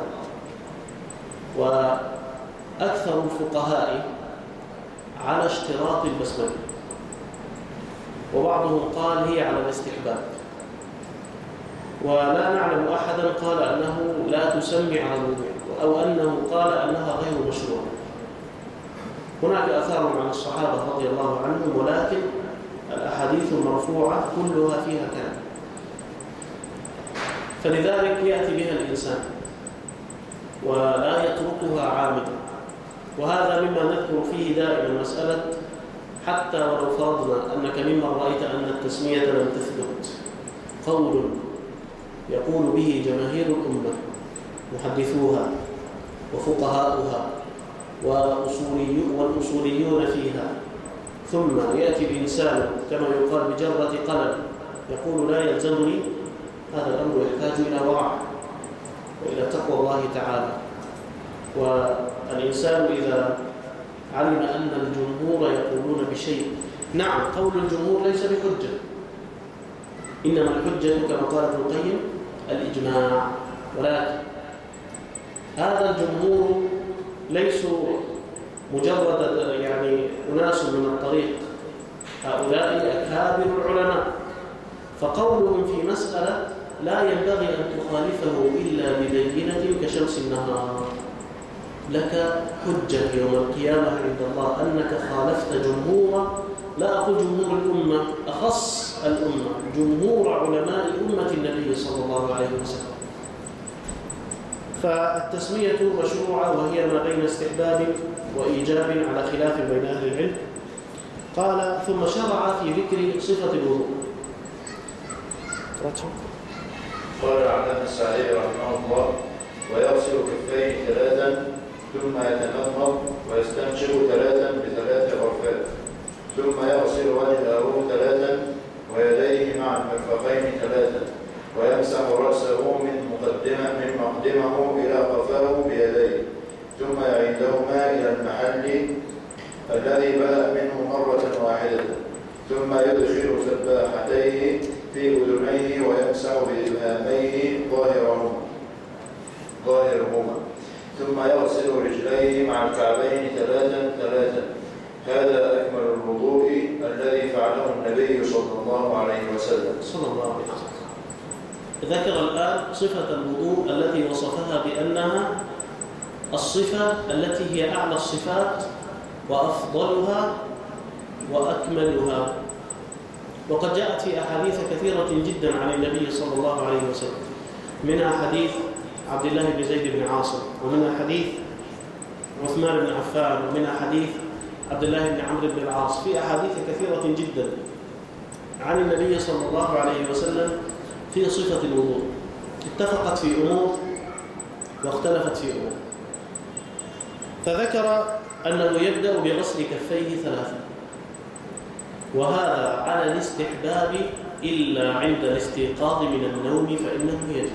Speaker 1: وأكثر الفقهاء على اشتراط البسملة، وبعضهم قال هي على الاستحباب، ولا نعلم أحدا قال أنه لا تسمي على الوضوء أو أنه قال أنها غير مشروعة. هناك آثار عن الصحابة رضي الله عنهم، ولكن الأحاديث المرفوعة كلها فيها كلام، فلذلك يأتي بها الإنسان ولا يتركها عامدا. وهذا مما نذكر فيه دائما مسألة حتى ولو فرضنا أنك ممن رأيت أن التسمية لم تثبت، قول يقول به جماهير الأمة محدثوها وفقهاؤها والأصوليون فيها، ثم يأتي الإنسان كما يقال بجرة قلم يقول لا يلزمني، هذا الأمر يحتاج إلى ورع وإلى تقوى الله تعالى. والإنسان إذا علم أن الجمهور يقولون بشيء، نعم قول الجمهور ليس بحجة، إنما الحجة كما قال ابن القيم الإجماع، ولكن هذا الجمهور ليسوا مجرد يعني أناس من الطريق، هؤلاء أكابر العلماء، فقولهم في مسألة لا ينبغي أن تخالفه إلا ببينة كشمس النهار، لك حجة يوم القيامة عند الله أنك خالفت جمهور، لا أقول جمهور الأمة، أخص الأمة، جمهور علماء أمة النبي صلى الله عليه وسلم. فالتسمية مشروعة، وهي ما بين استحباب وإيجاب على خلاف بين أهل العلم. قال ثم شرع في ذكر صفة الوضوء.
Speaker 2: قال العلامة السعدي رحمه الله: ويغسل كفيه ثلاثا ثم يتمضمض ويستنشق ثلاثا بثلاث غرفات، ثم يغسل وجهه ثلاثا ويديه مع المرفقين ثلاثا، ويمسح رأسه من مقدمه من مقدمه إلى قفاه بيديه، ثم يعيدهما إلى المحل الذي بدأ منه مرة واحدة، ثم يدخل سباحتيه في أذنيه ويمسح بإبهاميه ظاهرهما ظاهرهما ثم يغسل رجليه مع الكعبين ثلاثا ثلاثا. هذا أكمل الوضوء الذي فعله النبي صلى الله عليه وسلم.
Speaker 1: صلى الله عليه وسلم. ذكر الآن صفة الوضوء التي وصفها بأنها الصفة التي هي أعلى الصفات وأفضلها وأكملها، وقد جاءت في أحاديث كثيرة جدا عن النبي صلى الله عليه وسلم، منها حديث عبد الله بن زيد بن عاصم، ومنها حديث عثمان بن عفان، ومنها حديث عبد الله بن عمرو بن العاص، في أحاديث كثيرة جدا عن النبي صلى الله عليه وسلم في صفة الوضوء، اتفقت في أمور واختلفت في أمور. فذكر أنه يبدأ بغسل كفيه ثلاثة، وهذا على الاستحباب إلا عند الاستيقاظ من النوم فإنه يجب.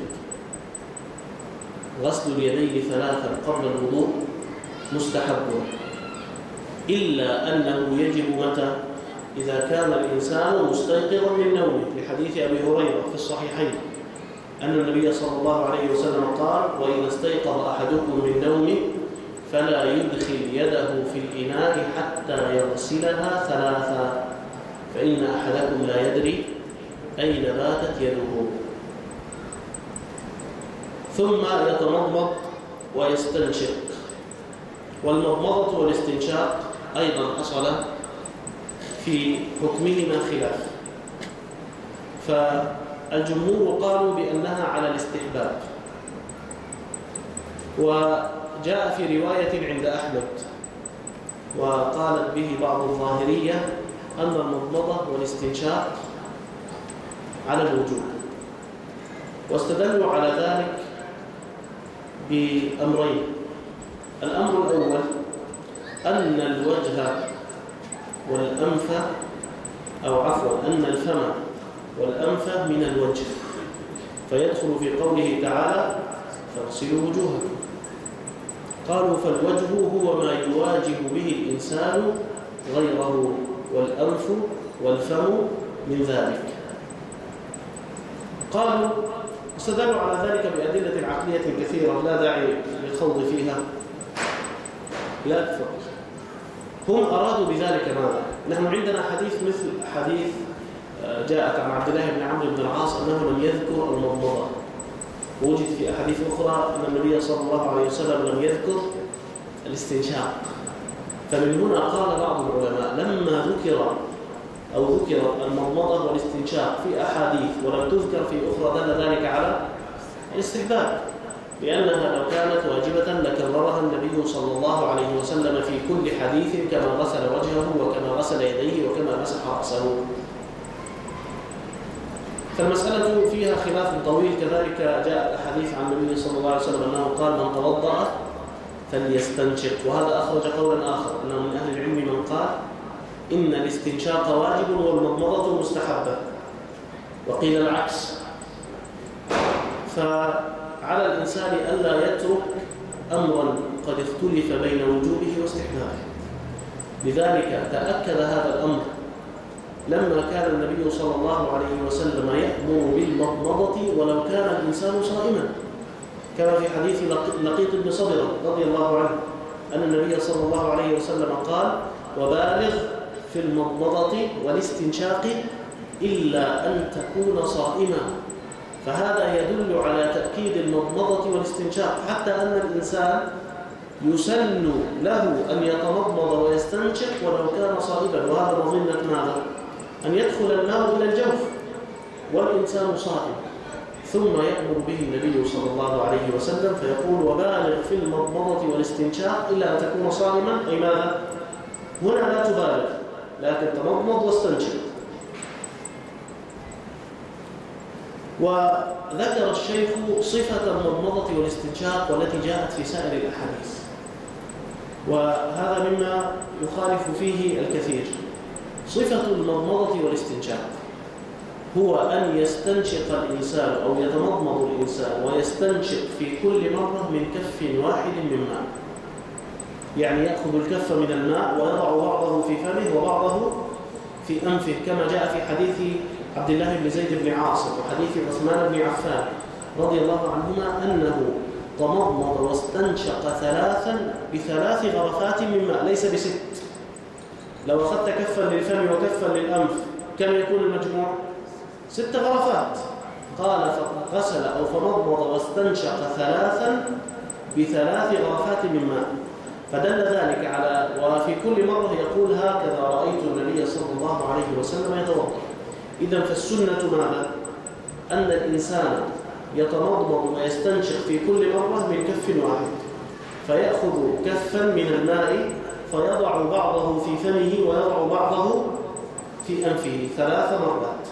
Speaker 1: غسل اليدين ثلاثا قبل الوضوء مستحب، إلا أنه يجب متى؟ إذا كان الإنسان مستيقظا من نومه، لحديث أبي هريرة في الصحيحين أن النبي صلى الله عليه وسلم قال: وإذا استيقظ أحدكم من نومه فلا يدخل يده في الإناء حتى يغسلها ثلاثا، فإن أحدكم لا يدري أين باتت يده. ثم يتمضمض ويستنشق، والمضمضة والاستنشاق أيضا حصل في حكمهما خلاف، فالجمهور قالوا بأنها على الاستحباب، وجاء في رواية عند أحمد وقالت به بعض الظاهرية أن المضمضة والاستنشاق على الوجوب، واستدلوا على ذلك بأمرين. الأمر الأول أن الوجه والأنف، أو عفوا أن الفم والأنف من الوجه، فيدخل في قوله تعالى: فاغسلوا وجوهكم. قالوا فالوجه هو ما يواجه به الإنسان غيره، والأنف والفم من ذلك. قالوا استدلوا على ذلك بأدلة عقلية كثيرة لا داعي للخوض فيها، لا أكثر. هم أرادوا بذلك ماذا؟ نحن عندنا حديث مثل حديث جاءت عن عبد الله بن عمرو بن العاص أنه لم يذكر المضمضة، ووجد في أحاديث أخرى أن النبي صلى الله عليه وسلم لم يذكر الاستنشاق. فمن هنا قال بعض العلماء لما ذكر أو ذكر المضمضة والاستنشاق في أحاديث ولم تذكر في أخرى دل ذلك على الاستحباب، لأنها لو كانت واجبة لكررها النبي صلى الله عليه وسلم في كل حديث، كما غسل وجهه وكما غسل يديه وكما مسح رأسه. فالمسألة فيها خلاف طويل. كذلك جاء الحديث عن النبي صلى الله عليه وسلم أنه قال: من توضأ فليستنشق، وهذا أخرج قولا آخر أنه من أهل العلم من قال إن الاستنشاق واجب والمضمضة مستحبة، وقيل العكس. فعلى الإنسان ألا يترك أمرا قد اختلف بين وجوبه واستحبابه. لذلك تأكد هذا الأمر لما كان النبي صلى الله عليه وسلم يأمر بالمضمضة ولو كان الإنسان صائما، كما في حديث لقيط بن صبرة رضي الله عنه أن النبي صلى الله عليه وسلم قال: وبالغ في المضمضة والاستنشاق إلا أن تكون صائما، فهذا يدل على تأكيد المضمضة والاستنشاق، حتى أن الإنسان يسن له أن يتمضمض ويستنشق ولو كان صائما، وهذا مظنة ماذا؟ أن يدخل الماء إلى الجوف والإنسان صائم. ثم يأمر به النبي صلى الله عليه وسلم فيقول: وبالغ في المضمضة والاستنشاق إلا أن تكون صائما، أي ماذا؟ هنا لا تبالغ، لكن تمضمض واستنشق. وذكر الشيخ صفة المضمضة والاستنشاق والتي جاءت في سائر الأحاديث، وهذا مما يخالف فيه الكثير. صفة المضمضة والاستنشاق هو أن يستنشق الإنسان أو يتمضمض الإنسان ويستنشق في كل مرة من كف واحد من ماء، يعني يأخذ الكف من الماء ويضع بعضه في فمه وبعضه في أنفه، كما جاء في حديث عبد الله بن زيد بن عاصم وحديث عثمان بن عفان رضي الله عنهما أنه تمضمض واستنشق ثلاثا بثلاث غرفات من ماء، ليس بست. لو أخذت كفا للفم وكفا للأنف كم يكون المجموع؟ ست غرفات. قال: فغسل أو فمضمض واستنشق ثلاثا بثلاث غرفات من ماء، فدل ذلك على، وفي كل مرة يقول: هكذا رأيت النبي صلى الله عليه وسلم يتوضأ. إذن فالسنة ماذا؟ أن الإنسان يتمضمض ويستنشق في كل مرة من كف واحد، فيأخذ كفا من الماء فيضع بعضه في فمه ويضع بعضه في أنفه ثلاث مرات،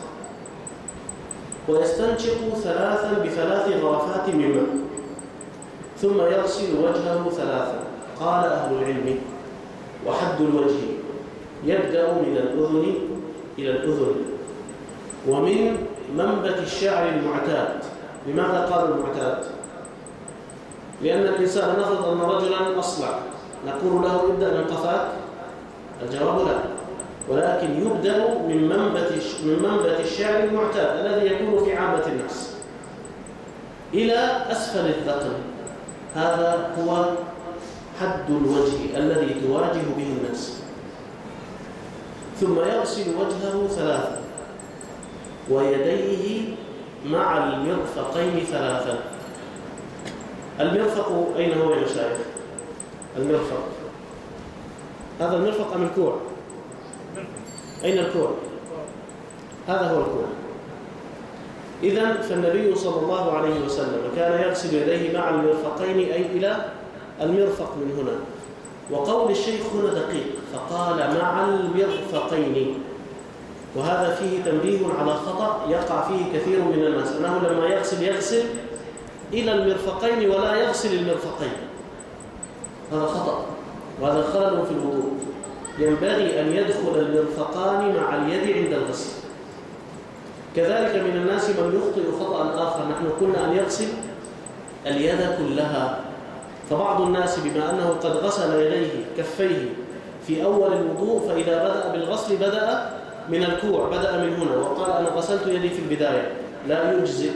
Speaker 1: ويستنشق ثلاثا بثلاث غرفات من ماء، ثم يغسل وجهه ثلاثا. قال أهل العلم: وحد الوجه يبدأ من الأذن إلى الأذن ومن منبت الشعر المعتاد. لماذا قال المعتاد؟ لأن الإنسان نفرض أن رجلا أصلع، نقول له: ابدأ من قفاك؟ الجواب لا، ولكن يبدأ من منبت من منبت الشعر المعتاد الذي يكون في عامة الناس إلى أسفل الذقن. هذا هو حد الوجه الذي تواجه به الناس. ثم يغسل وجهه ثلاثا ويديه مع المرفقين ثلاثا. المرفق أين هو يا مشايخ؟ المرفق هذا المرفق أم الكوع؟ أين الكوع؟ هذا هو الكوع. إذن فالنبي صلى الله عليه وسلم كان يغسل يديه مع المرفقين، أي إلى المرفق من هنا. وقول الشيخ هنا دقيق، فقال مع المرفقين، وهذا فيه تنبيه على خطأ يقع فيه كثير من الناس، أنه لما يغسل يغسل إلى المرفقين ولا يغسل المرفقين. هذا خطأ وهذا خلل في الوضوء. ينبغي أن يدخل المرفقان مع اليد عند الغسل. كذلك من الناس من يخطئ خطأ آخر، نحن قلنا أن يغسل اليد كلها، فبعض الناس بما أنه قد غسل يديه كفيه في أول الوضوء، فإذا بدأ بالغسل بدأ من الكوع، بدأ من هنا، وقال: أنا غسلت يدي في البداية. لا يجزئ،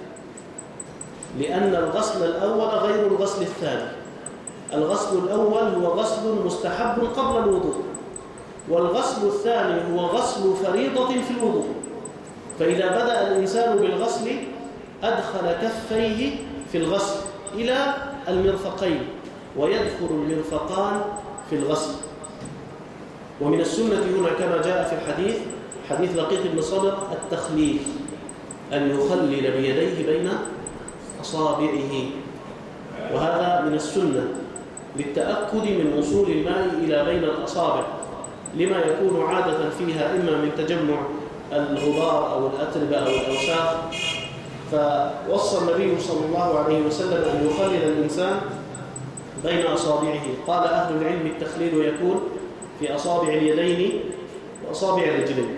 Speaker 1: لأن الغسل الأول غير الغسل الثاني. الغسل الأول هو غسل مستحب قبل الوضوء، والغسل الثاني هو غسل فريضة في الوضوء. فإذا بدأ الإنسان بالغسل أدخل كفيه في الغسل إلى المرفقين، ويدخل المرفقان في الغسل. ومن السنة هنا كما جاء في الحديث، حديث لقيط بن صبر، التخليل، أن يخلل بيديه بين أصابعه، وهذا من السنة للتأكد من وصول الماء إلى بين الأصابع، لما يكون عادة فيها إما من تجمع الغبار أو الأتربة أو الأوساخ. فوصى النبي صلى الله عليه وسلم أن يخلل الإنسان بين أصابعه. قال أهل العلم: التخليل يكون في أصابع اليدين وأصابع الرجلين.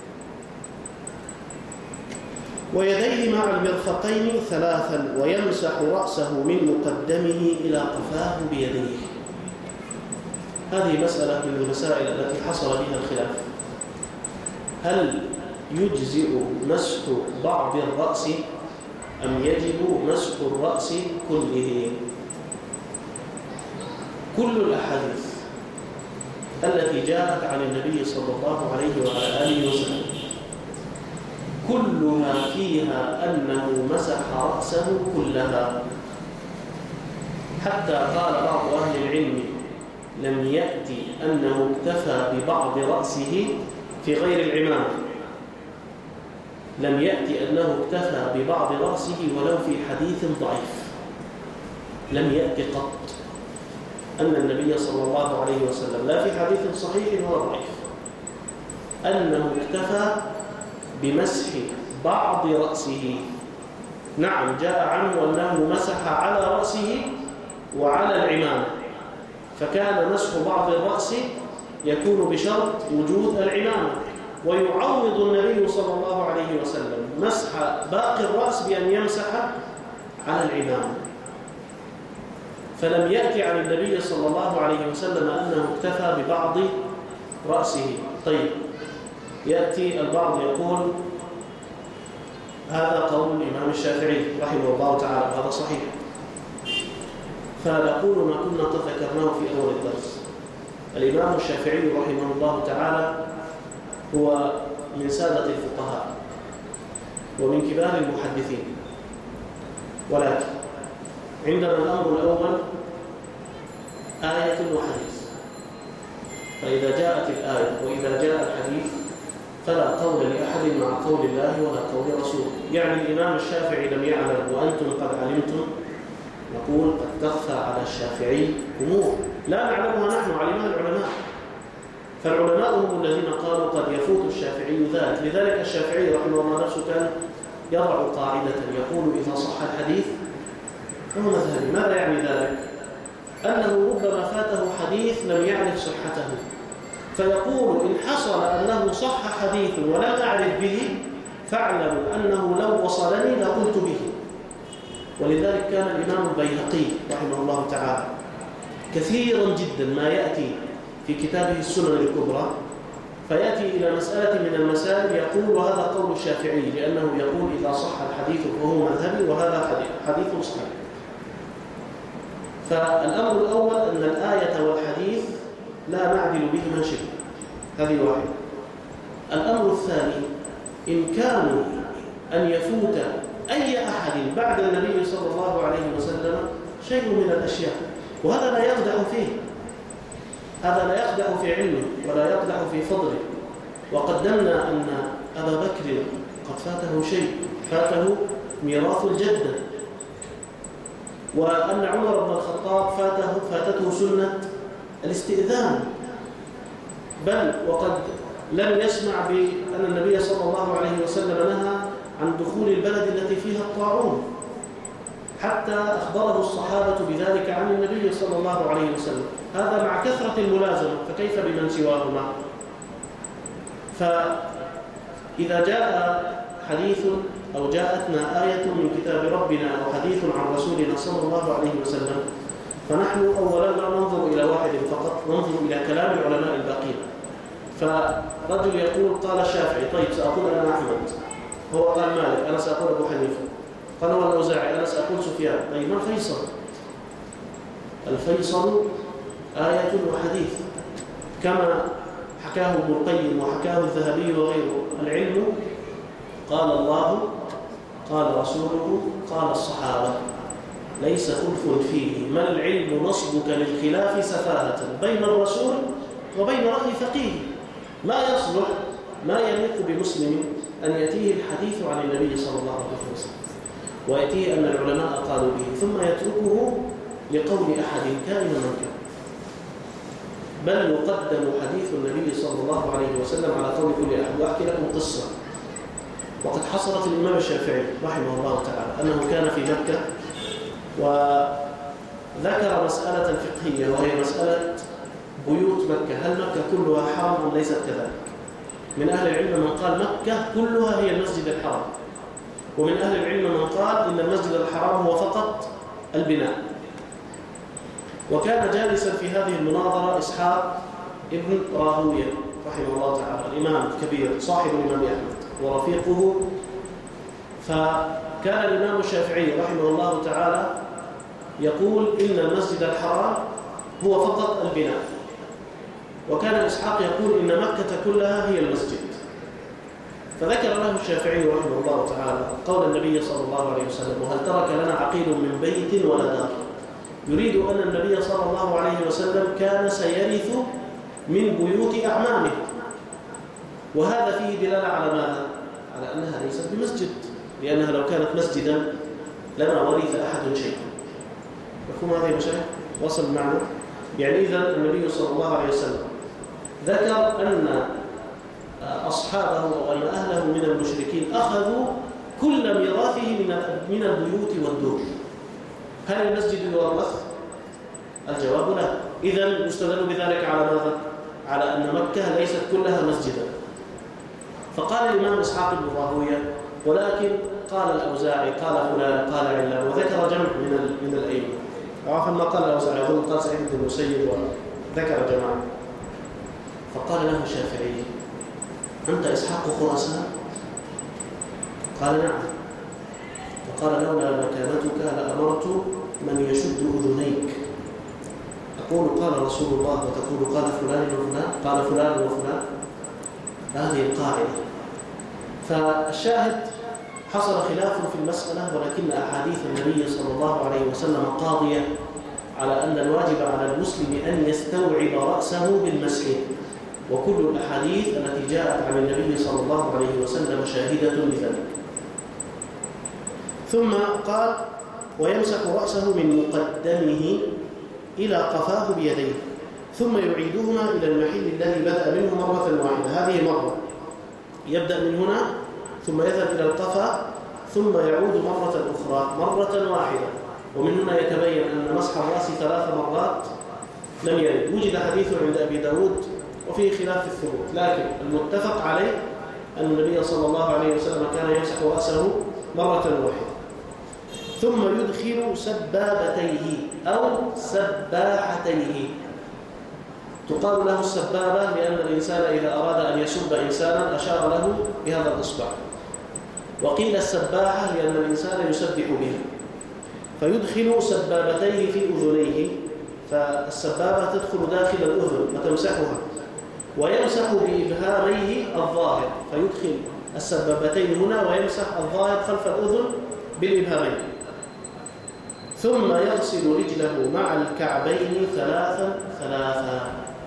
Speaker 1: ويديه مع المرفقين ثلاثا، ويمسح رأسه من مقدمه إلى قفاه بيديه. هذه مسألة من المسائل التي حصل بها الخلاف: هل يجزئ مسح بعض الرأس أم يجب مسح الرأس كله؟ كل الأحاديث التي جاءت عن النبي صلى الله عليه وعلى آله وسلم كلها فيها أنه مسح رأسه كلها، حتى قال بعض أهل العلم لم يأتي أنه اكتفى ببعض رأسه في غير العمامة، لم يأتي أنه اكتفى ببعض رأسه ولو في حديث ضعيف، لم يأتي قط أن النبي صلى الله عليه وسلم لا في حديث صحيح ولا ضعيف أنه اكتفى بمسح بعض رأسه. نعم جاء عنه أنه مسح على رأسه وعلى العمامة، فكان مسح بعض الرأس يكون بشرط وجود العمامة، ويعوض النبي صلى الله عليه وسلم مسح باقي الرأس بأن يمسح على العمامة. فلم يأتي عن النبي صلى الله عليه وسلم أنه اكتفى ببعض رأسه. طيب، يأتي البعض يقول هذا قول الإمام الشافعي رحمه الله تعالى، هذا صحيح، فنقول ما كنا قد ذكرناه في أول الدرس. الإمام الشافعي رحمه الله تعالى هو من سادة الفقهاء ومن كبار المحدثين، ولكن عندنا الأمر الأول آية وحديث، فإذا جاءت الآية وإذا جاء الحديث فلا قول لأحد مع قول الله ولا قول رسوله. يعني الإمام الشافعي لم يعلم وأنتم قد علمتم، نقول قد تخفى على الشافعي أمور لا نعلمها نحن، علمها العلماء، فالعلماء هم الذين قالوا قد يفوت الشافعي ذلك. لذلك الشافعي رحمه الله نفسه كان يضع قاعدة يقول إذا صح الحديث فهو مذهبي. ماذا يعني ذلك؟ أنه ربما فاته حديث لم يعرف صحته، فيقول إن حصل أنه صح حديث ولم أعرف به فاعلموا أنه لو وصلني لقلت به. ولذلك كان الإمام البيهقي رحمه الله تعالى كثيرا جدا ما يأتي في كتابه السنن الكبرى فيأتي إلى مسألة من المسائل يقول وهذا قول الشافعي، لأنه يقول إذا صح الحديث فهو مذهبي وهذا حديث, حديث صحيح. فالأمر الأول أن الآية والحديث لا نعدل بهما شيء، هذه واحدة. الأمر الثاني إمكان أن يفوت أي أحد بعد النبي صلى الله عليه وسلم شيء من الأشياء، وهذا لا يقدح فيه، هذا لا يقدح في علمه ولا يقدح في فضله. وقدمنا أن أبا بكر قد فاته شيء، فاته ميراث الجدة، وأن عمر بن الخطاب فاته فاتته سنة الاستئذان، بل وقد لم يسمع بأن النبي صلى الله عليه وسلم نهى عن دخول البلد التي فيها الطاعون، حتى أخبره الصحابة بذلك عن النبي صلى الله عليه وسلم، هذا مع كثرة الملازمة، فكيف بمن سواهما؟ فإذا جاء حديث أو جاءتنا آية من كتاب ربنا أو حديث عن رسولنا صلى الله عليه وسلم، فنحن أولا لا ننظر إلى واحد فقط، ننظر إلى كلام العلماء الباقين. فرجل يقول قال الشافعي، طيب سأقول أنا أحمد، هو قال مالك، أنا سأقول أبو حنيفة، قال هو الأوزاعي، أنا سأقول سفيان. طيب ما الفيصل؟ الفيصل آية وحديث، كما حكاه ابن القيم وحكاه الذهبي وغيره. العلم قال الله قال رسوله قال الصحابة، ليس خلف فيه، ما العلم نصبك للخلاف سفاهة بين الرسول وبين رأي فقيه. ما يصلح ما يليق بمسلم أن يأتيه الحديث عن النبي صلى الله عليه وسلم ويأتيه أن العلماء قالوا به ثم يتركه لقول أحد كائن من كان، بل يقدم حديث النبي صلى الله عليه وسلم على قول كل أحد. وأحكي لكم قصة وقد حصلت الإمام الشافعي رحمه الله تعالى أنه كان في مكة وذكر مسألة فقهية، وهي مسألة بيوت مكة، هل مكة كلها حرام أم ليست كذلك؟ من أهل العلم من قال مكة كلها هي المسجد الحرام، ومن أهل العلم من قال إن المسجد الحرام هو فقط البناء. وكان جالسا في هذه المناظرة إسحاق ابن راهويه رحمه الله تعالى، الإمام الكبير صاحب الإمام أحمد ورفيقه. فكان الإمام الشافعي رحمه الله تعالى يقول إن المسجد الحرام هو فقط البناء، وكان إسحاق يقول إن مكة كلها هي المسجد. فذكر له الشافعي رحمه الله تعالى قول النبي صلى الله عليه وسلم: وهل ترك لنا عقيل من بيت ولا دار؟ يريد أن النبي صلى الله عليه وسلم كان سيرث من بيوت أعمامه، وهذا فيه دلالة على ماذا؟ على أنها ليست بمسجد، لأنها لو كانت مسجدا لما ورث أحد شيئا. مفهوم هذه المشاهد؟ وصل المعنى؟ يعني إذن النبي صلى الله عليه وسلم ذكر أن أصحابه أو أن أهله من المشركين أخذوا كل ميراثه من البيوت والدور. هل المسجد يورث؟ الجواب لا. إذن يستدل بذلك على ماذا؟ على أن مكة ليست كلها مسجدا. فقال الإمام إسحاق بن راهويه: ولكن قال الأوزاعي، قال فلان، قال علان، وذكر جمع من من الأئمة. عرفا ما قال الأوزاعي، أظن قال سعيد بن المسيب وذكر جماعة. فقال له الشافعي: أنت إسحاق خراسان؟ قال: نعم. فقال: لولا مكانتك لأمرت من يشد أذنيك، أقول قال رسول الله وتقول قال فلان وفلان، قال فلان وفلان. هذه القاعدة. فالشاهد حصل خلاف في المسألة، ولكن أحاديث النبي صلى الله عليه وسلم قاضية على أن الواجب على المسلم أن يستوعب رأسه بالمسح، وكل الأحاديث التي جاءت عن النبي صلى الله عليه وسلم شاهدة لذلك. ثم قال: ويمسح رأسه من مقدمه إلى قفاه بيديه، ثم يعيدهما إلى المحل الذي بدأ منه مرة واحدة. هذه مرة يبدأ من هنا ثم يذهب إلى القفا ثم يعود مرة أخرى مرة واحدة. ومن هنا يتبين أن مسح الرأس ثلاث مرات لم يرد. وجد حديث عند أبي داود وفيه خلاف الثبوت، لكن المتفق عليه أن النبي صلى الله عليه وسلم كان يمسح رأسه مرة واحدة. ثم يدخل سبابتيه أو سباحتيه. تقال له السبابة لأن الإنسان إذا أراد أن يسب إنسانا أشار له بهذا الإصبع، وقيل السباحة لأن الإنسان يسبح بها. فيدخل سبابتيه في أذنيه، فالسبابة تدخل داخل الأذن فتمسحها، ويمسح بإبهاميه الظاهر، فيدخل السبابتين هنا ويمسح الظاهر خلف الأذن بالإبهامين. ثم يغسل رجله مع الكعبين ثلاثا ثلاثا.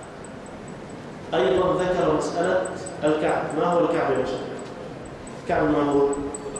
Speaker 1: أيضا ذكر مسألة الكعب. ما هو الكعب يا شيخ؟ الكعب ما هو؟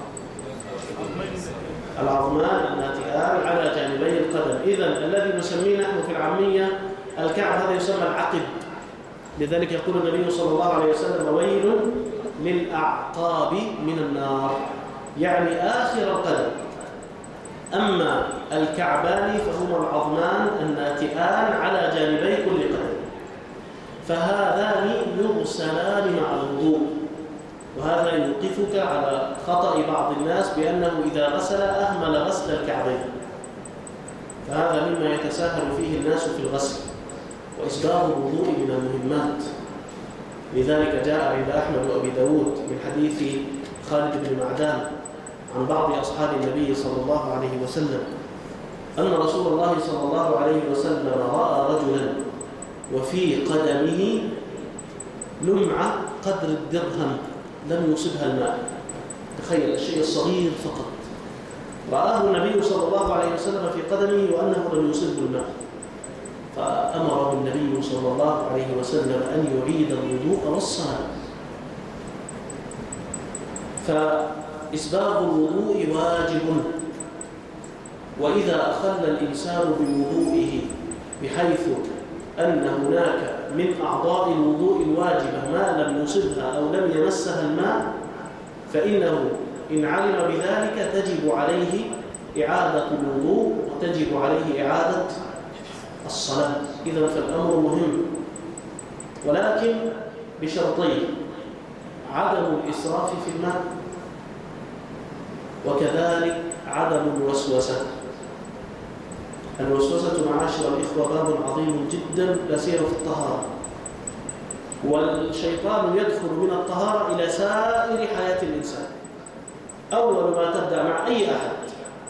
Speaker 1: العظمان الناتئان على جانبي القدم. إذن الذي نسميه نحن في العامية الكعب هذا يسمى العقب. لذلك يقول النبي صلى الله عليه وسلم: ويل للأعقاب من النار، يعني آخر القدم. أما الكعبان فهما العظمان الناتئان على جانبي كل قدم، فهذان يغسلان مع الوضوء. وهذا يوقفك على خطأ بعض الناس بأنه إذا غسل أهمل غسل الكعبين، فهذا مما يتساهل فيه الناس في الغسل، وإسباغ الوضوء من المهمات. لذلك جاء عند أحمد وأبي داود من حديث خالد بن معدان عن بعض أصحاب النبي صلى الله عليه وسلم أن رسول الله صلى الله عليه وسلم رأى رجلا وفي قدمه لمعة قدر الدرهم لم يصبها الماء. تخيل الشيء الصغير فقط، رآه النبي صلى الله عليه وسلم في قدمه وأنه لم يصبه الماء، فأمره النبي صلى الله عليه وسلم أن يعيد الوضوء والصلاة. فإسباغ الوضوء واجب، وإذا أخل الإنسان بوضوئه بحيث أن هناك من أعضاء الوضوء الواجبة ما لم يصبها أو لم يمسها الماء، فإنه إن علم بذلك تجب عليه إعادة الوضوء وتجب عليه إعادة الصلاة. إذن فالأمر مهم، ولكن بشرطين: عدم الإسراف في الماء، وكذلك عدم الوسوسة. الوسوسة معاشر الإخوة باب عظيم جدا لا سيما في الطهارة، والشيطان يدخل من الطهارة إلى سائر حياة الإنسان. أول ما تبدأ مع أي أحد،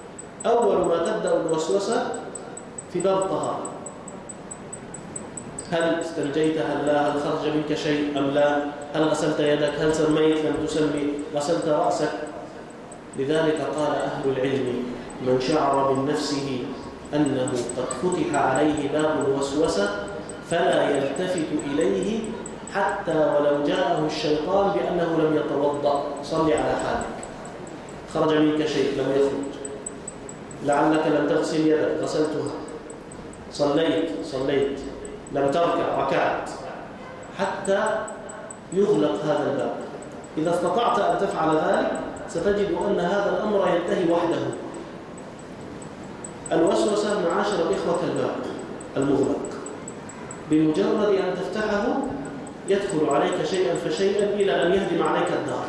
Speaker 1: أول ما تبدأ الوسوسة في باب الطهارة. هل استنجيت هل لا، هل خرج منك شيء أم لا، هل غسلت يدك، هل سميت لم تسمي، غسلت رأسك. لذلك قال أهل العلم: من شعر من نفسه أنه قد فتح عليه باب الوسوسة فلا يلتفت إليه حتى ولو جاءه الشيطان بأنه لم يتوضأ. صل على حالك، خرج منك شيء لم يخرج، لعلك لم تغسل يدك غسلتها، صليت صليت، لم تركع ركعت، حتى يغلق هذا الباب. إذا استطعت أن تفعل ذلك ستجد أن هذا الأمر ينتهي وحده. الوسوسة معاشر الإخوة كالباب المغلق، بمجرد أن تفتحه يدخل عليك شيئا فشيئا إلى أن يهدم عليك الدار.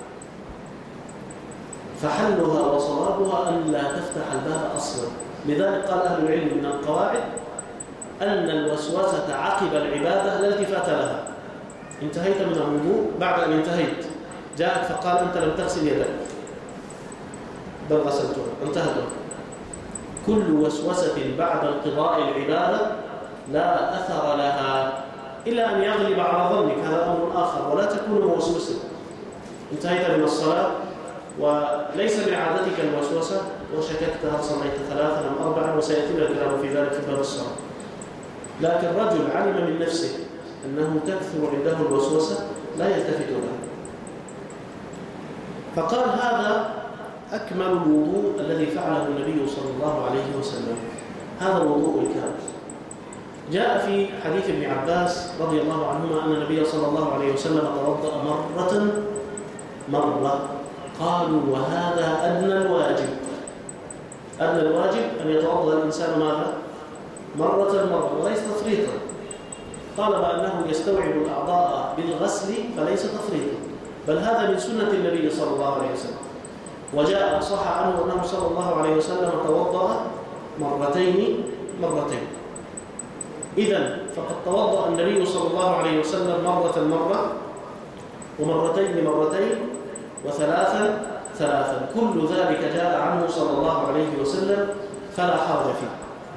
Speaker 1: فحلها وصوابها أن لا تفتح الباب أصلا. لذلك قال أهل العلم من القواعد أن الوسوسة عقب العبادة لا التفات لها. انتهيت من الوضوء، بعد أن انتهيت جاءك فقال أنت لم تغسل يدك، بل غسلتها، انتهت. كل وسوسة بعد انقضاء العبادة لا أثر لها إلا أن يغلب على ظنك، هذا أمر آخر، ولا تكون موسوسا. انتهيت من الصلاة وليس من عادتك الوسوسة وشككت هل صليت ثلاثا أم أربعا، وسيأتينا الكلام في ذلك في باب الصلاة. لكن رجل علم من نفسه أنه تكثر عنده الوسوسة لا يلتفت لها، فقال هذا أكمل الوضوء الذي فعله النبي صلى الله عليه وسلم، هذا الوضوء الكامل. جاء في حديث ابن عباس رضي الله عنهما أن النبي صلى الله عليه وسلم توضأ مرة مرة. قالوا وهذا أدنى الواجب. أدنى الواجب أن يتوضأ الإنسان ماذا؟ مرة مرة، وليس تفريطا. طالب أنه يستوعب الأعضاء بالغسل فليس تفريطا، بل هذا من سنة النبي صلى الله عليه وسلم. وجاء صح عنه أنه صلى الله عليه وسلم توضأ مرتين مرتين. إذن فقد توضأ النبي صلى الله عليه وسلم مرة مرة، ومرتين مرتين، وثلاثا ثلاثا. كل ذلك جاء عنه صلى الله عليه وسلم فلا حرج فيه.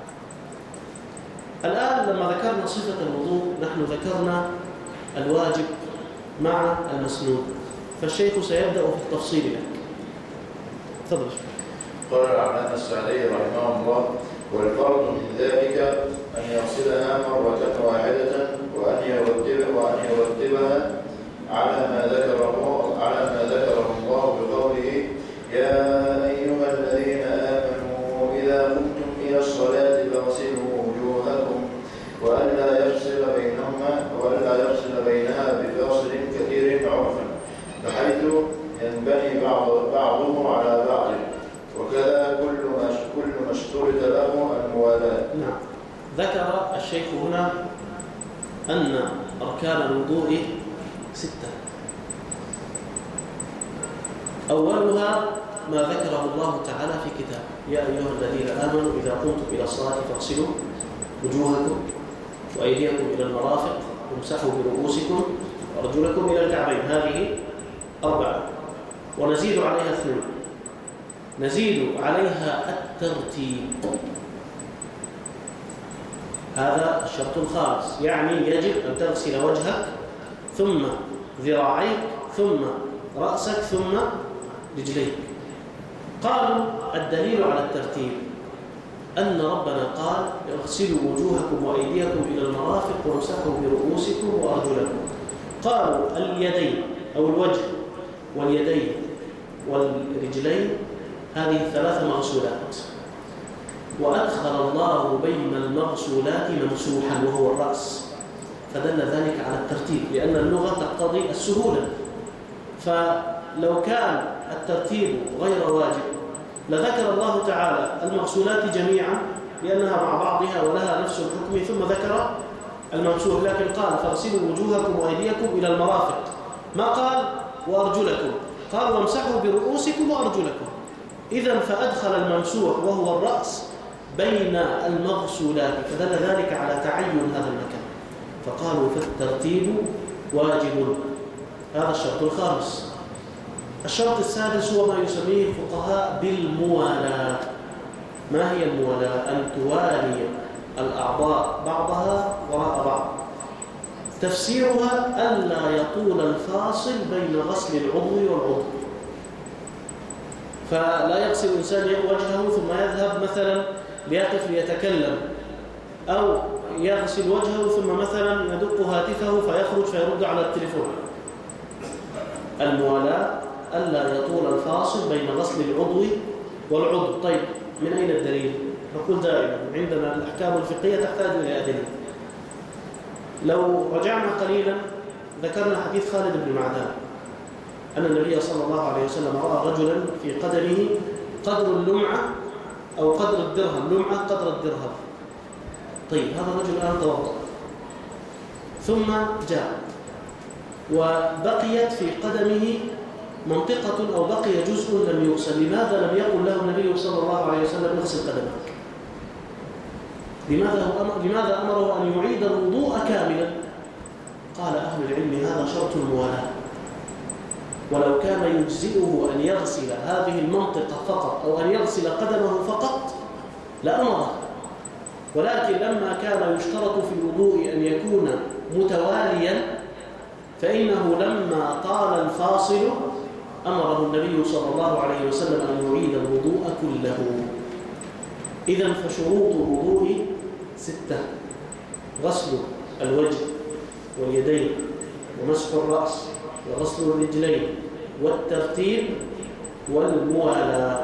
Speaker 1: الآن لما ذكرنا صفة الوضوء نحن ذكرنا الواجب مع المسنون، فالشيخ سيبدأ في التفصيل لك. تفضل.
Speaker 2: قال العلامة السعدي رحمه الله: والفرض من ذلك أن يغسلها مرة واحدة وأن يرتبها وأن يرتبها على ما ذكره على ما ذكره الله بقوله: يا أيها الذين آمنوا إذا قمتم إلى الصلاة فاغسلوا وجوهكم وألا يفصل بينهما وألا يفصل بينها بفاصل كثير عرفا، بحيث ينبني بعض بعضه على بعض، وكذا كل ما كل ما اشترط له الموالاة.
Speaker 1: نعم. ذكر الشيخ هنا أن أركان الوضوء ستة. أولها ما ذكره الله تعالى في كتابه: يا أيها الذين آمنوا إذا قمتم إلى الصلاة فاغسلوا وجوهكم وأيديكم إلى المرافق وامسحوا برؤوسكم وأرجلكم إلى الكعبين. هذه أربعة، ونزيد عليها اثنين، نزيد عليها الترتيب. هذا الشرط الخامس، يعني يجب أن تغسل وجهك ثم ذراعيك ثم رأسك ثم رجليك. قالوا الدليل على الترتيب أن ربنا قال: اغسلوا وجوهكم وأيديكم إلى المرافق وامسحوا برؤوسكم وأرجلكم. قالوا اليدين أو الوجه واليدين والرجلين هذه الثلاث مغسولات، وأدخل الله بين المغسولات ممسوحا وهو الرأس، فدل ذلك على الترتيب، لأن اللغة تقتضي السهولة. فلو كان الترتيب غير واجب لذكر الله تعالى المغسولات جميعا لأنها مع بعضها ولها نفس الحكم، ثم ذكر الممسوح، لكن قال: فاغسلوا وجوهكم وأيديكم إلى المرافق، ما قال وأرجلكم، قال: وامسحوا برؤوسكم وأرجلكم. إذن فأدخل الممسوح وهو الرأس بين المغسولات، فدل ذلك على تعين هذا المكان، فقالوا فالترتيب واجب. هذا الشرط الخامس. الشرط السادس هو ما يسميه الفقهاء بالموالاة. ما هي الموالاة؟ أن توالي الأعضاء بعضها وراء بعض. تفسيرها ألا يطول الفاصل بين غسل العضو والعضو، فلا يغسل الإنسان وجهه ثم يذهب مثلا ليقف ليتكلم، أو يغسل وجهه ثم مثلا يدق هاتفه فيخرج فيرد على التليفون. الموالاة ألا يطول الفاصل بين غسل العضو والعضو. طيب من أين الدليل؟ نقول دائما عندنا الأحكام الفقهية تحتاج إلى أدلة. لو رجعنا قليلا ذكرنا حديث خالد بن معدان أن النبي صلى الله عليه وسلم رأى رجلا في قدمه قدر اللمعة أو قدر الدرهم، لمعة قدر الدرهم. طيب هذا الرجل الآن توضأ ثم جاء وبقيت في قدمه منطقة أو بقي جزء لم يغسل، لماذا لم يقل له النبي صلى الله عليه وسلم اغسل قدمك؟ لماذا لماذا أمره أن يعيد الوضوء كاملا؟ قال أهل العلم هذا شرط الموالاة، ولو كان يجزئه أن يغسل هذه المنطقة فقط أو أن يغسل قدمه فقط لأمره، ولكن لما كان يشترط في الوضوء أن يكون متواليا فإنه لما طال الفاصل أمره النبي صلى الله عليه وسلم أن يعيد الوضوء كله. إذن فشروط الوضوء ستة: غسل الوجه واليدين ومسح الرأس وغسل الرجلين والترتيب والموالاة.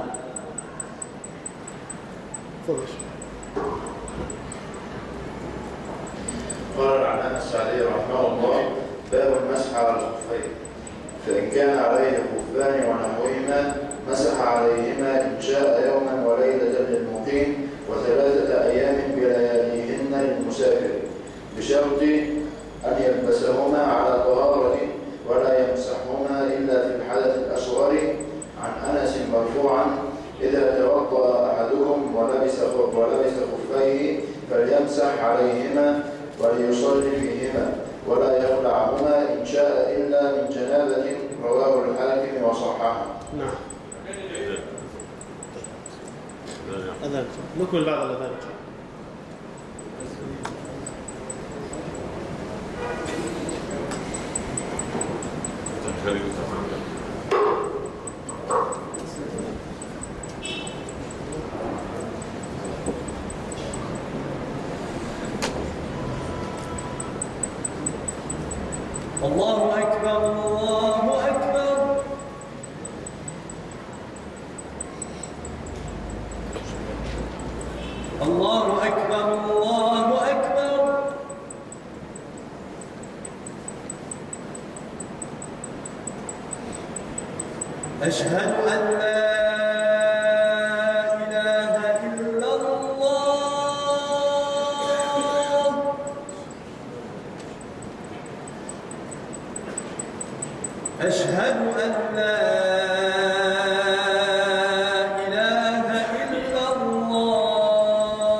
Speaker 2: قال العلامة السعدي رحمه الله: باب المسح على الخفين، فإن كان عليه خفان ونحوهما مسح عليهما إن شاء يوما وليلة للمقيم وثلاثة أيام بلياليهن للمسافر، بشرط أن يلبسهما على طهارة ولا يمسحهما إلا في الحدث الأصغر. عن أنس مرفوعا: إذا توضأ أحدكم ولبس ولبس خفيه فليمسح عليهما وليصلي فيهما ولا يخلعهما إن شاء إلا من جنابة. رواه الحاكم وصححه.
Speaker 1: نعم. أذان نكمل بعد الأذان.
Speaker 3: الله أكبر الله أكبر. الله أكبر الله أكبر. أشهد أن لا أشهد أن لا إله إلا الله.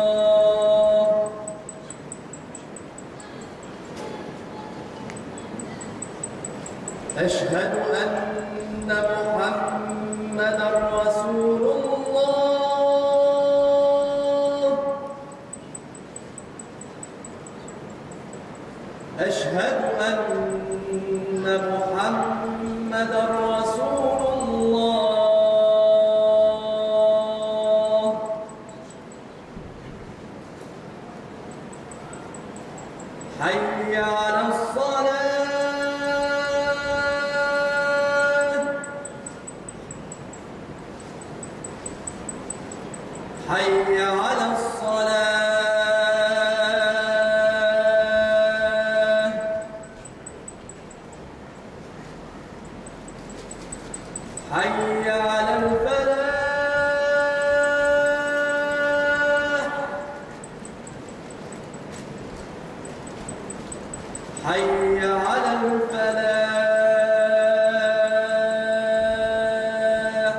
Speaker 3: أشهد أن محمدًا رسول الله. أشهد أن محمد رسول الله. حي على الصلاة. حي على الصلاة. حي على الفلاح. حي على الفلاح.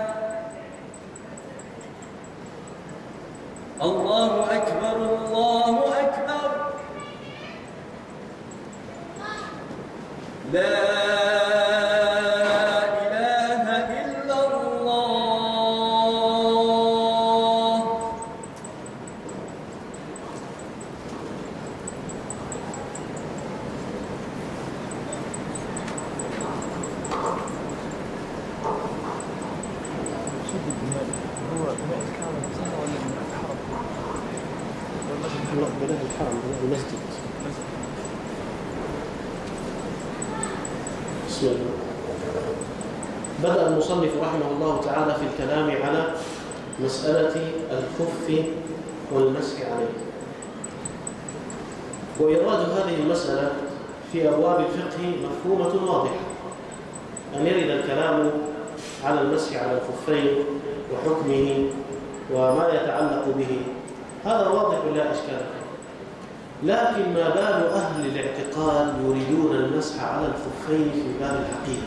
Speaker 3: الله أكبر الله أكبر. لا
Speaker 1: بسم الله. بدأ المصنف رحمه الله تعالى في الكلام على مسألة الخف والمسح عليه، وإيراد هذه المسألة في أبواب الفقه مفهومة واضحة. أن يرد الكلام على المسح على الخفين وحكمه وما يتعلق به هذا واضح لا إشكال فيه، لكن ما بال أهل الاعتقاد يريدون المسح على الخفين في باب العقيدة؟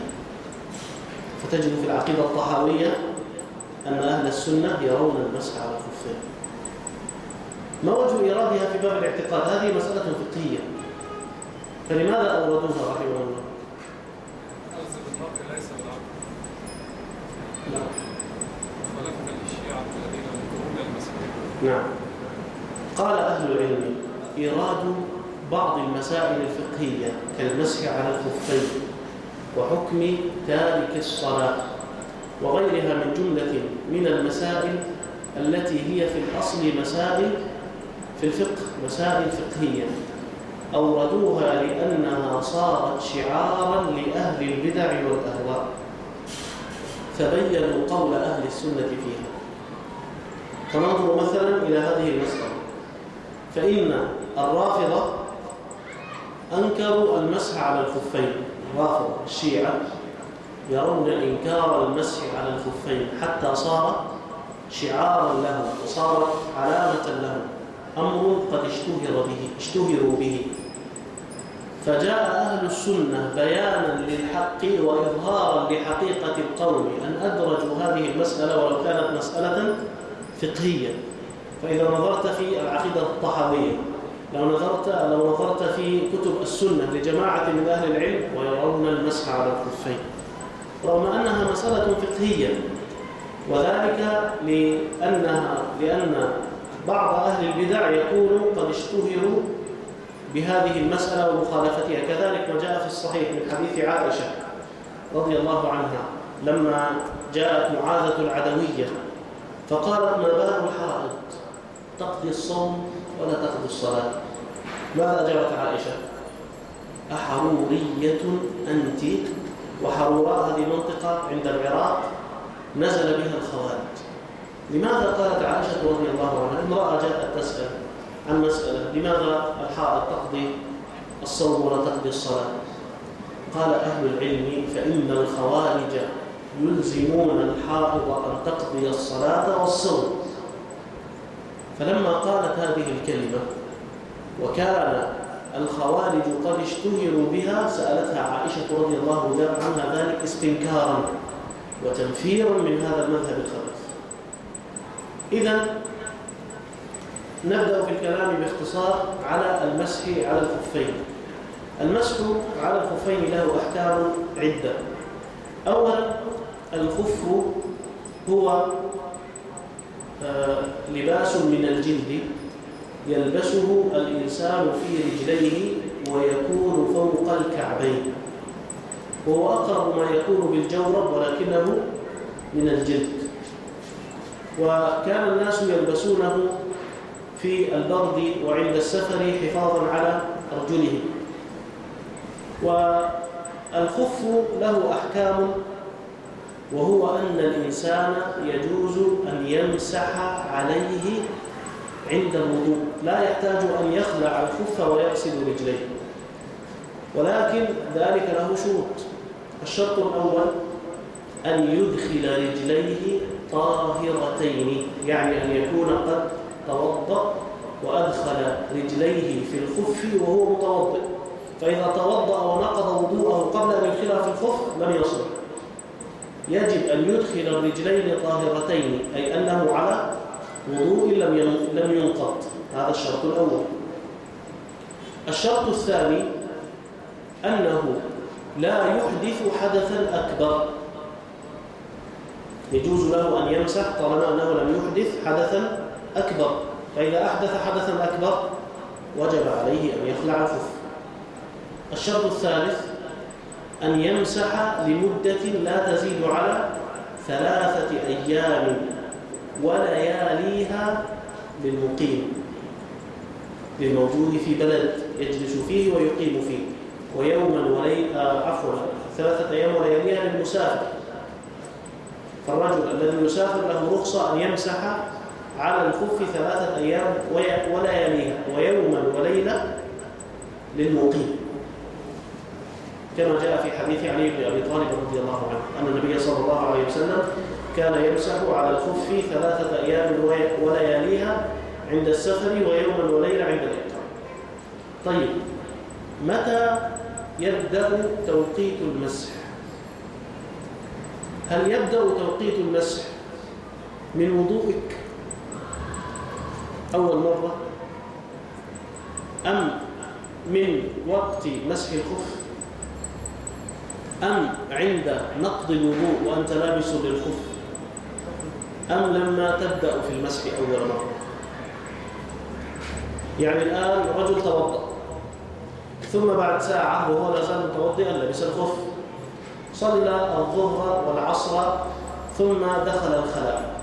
Speaker 1: فتجد في العقيدة الطحاوية أن أهل السنة يرون المسح على الخفين. ما وجه إيرادها في باب الاعتقاد؟ هذه مسألة فقهية، فلماذا أوردوها رحمه الله؟
Speaker 4: ألزم المرء ليس بالعقل.
Speaker 1: نعم.
Speaker 4: خلفنا للشيعة الذين ينكرون المسح.
Speaker 1: نعم. قال أهل العلم إيراد بعض المسائل الفقهية كالمسح على الخفين وحكم تارك الصلاة وغيرها من جملة من المسائل التي هي في الأصل مسائل في الفقه، مسائل فقهية، أوردوها لأنها صارت شعارا لأهل البدع والأهواء، فبينوا قول أهل السنة فيها. فننظر مثلا إلى هذه المسألة، فإن الرافضة أنكروا المسح على الخفين. الرافضة الشيعة يرون إنكار المسح على الخفين حتى صار شعارا لهم وصارت علامة لهم، أمر قد اشتهر به اشتهروا به. فجاء أهل السنة بيانا للحق وإظهارا لحقيقة القول أن أدرجوا هذه المسألة ولو كانت مسألة فقهية. فإذا نظرت في العقيدة الطحاوية، لو نظرت لو نظرت في كتب السنة لجماعة من أهل العلم ويرون المسح على الخفين، رغم أنها مسألة فقهية، وذلك لأنها لأن بعض أهل البدع يقول قد اشتهروا بهذه المسألة ومخالفتها. كذلك ما جاء في الصحيح من حديث عائشة رضي الله عنها لما جاءت معاذة العدوية فقالت: ما بال الحائض تقضي الصوم ولا تقضي الصلاة؟ ماذا جرت عائشة؟ أحرورية أنت؟ وحروراء هذه منطقة عند العراق نزل بها الخوارج. لماذا قالت عائشة رضي الله عنها؟ امرأة جاءت تسأل عن مسألة: لماذا الحائض تقضي الصوم ولا تقضي الصلاة؟ قال أهل العلم: فإن الخوارج يلزمون الحائض أن تقضي الصلاة والصوم. فلما قالت هذه الكلمة وكان الخوارج قد اشتهروا بها، سألتها عائشة رضي الله عنها ذلك استنكارا وتنفيرا من هذا المذهب الخبيث. إذن نبدأ في الكلام باختصار على المسح على الخفين. المسح على الخفين له أحكام عدة. أولا، الخف هو لباس من الجلد يلبسه الإنسان في رجليه ويكون فوق الكعبين، وهو أقرب ما يكون بالجورب ولكنه من الجلد، وكان الناس يلبسونه في البرد وعند السفر حفاظا على أرجلهم. والخف له أحكام، وهو أن الإنسان يجوز أن يمسح عليه عند الوضوء، لا يحتاج أن يخلع الخف ويغسل رجليه، ولكن ذلك له شروط. الشرط الأول أن يدخل رجليه طاهرتين، يعني أن يكون قد توضأ وأدخل رجليه في الخف وهو متوضئ، فإذا توضأ ونقض وضوءه قبل أن يدخلها في الخف لم يصل. يجب أن يدخل الرجلين طاهرتين، أي أنه على وضوء لم ينقض. هذا الشرط الأول. الشرط الثاني أنه لا يحدث حدثا أكبر، يجوز له أن يمسح طالما أنه لم يحدث حدثا أكبر، فإذا أحدث حدثا أكبر وجب عليه أن يخلع الخف. الشرط الثالث أن يمسح لمدة لا تزيد على ثلاثة أيام ولياليها للمقيم، للموجود في بلد يجلس فيه ويقيم فيه، ويوما وليلة عفوا ثلاثة أيام ولياليها للمسافر، فالرجل الذي يسافر له رخصة أن يمسح على الخف ثلاثة أيام ولياليها ويوما وليلة للمقيم، كما جاء في حديث علي بن أبي طالب رضي الله عنه أن النبي صلى الله عليه وسلم كان يمسح على الخف ثلاثة أيام ولياليها عند السفر ويوما وليلة عند الإقامة. طيب، متى يبدأ توقيت المسح؟ هل يبدأ توقيت المسح من وضوئك أول مرة، أم من وقت مسح الخف، أم عند نقض الوضوء وأنت لابس للخف، أم لما تبدأ في المسح أول مرة؟ يعني الآن رجل توضأ ثم بعد ساعة وهو لا زال متوضئا لبس الخف، صلى الظهر والعصر ثم دخل الخلاء،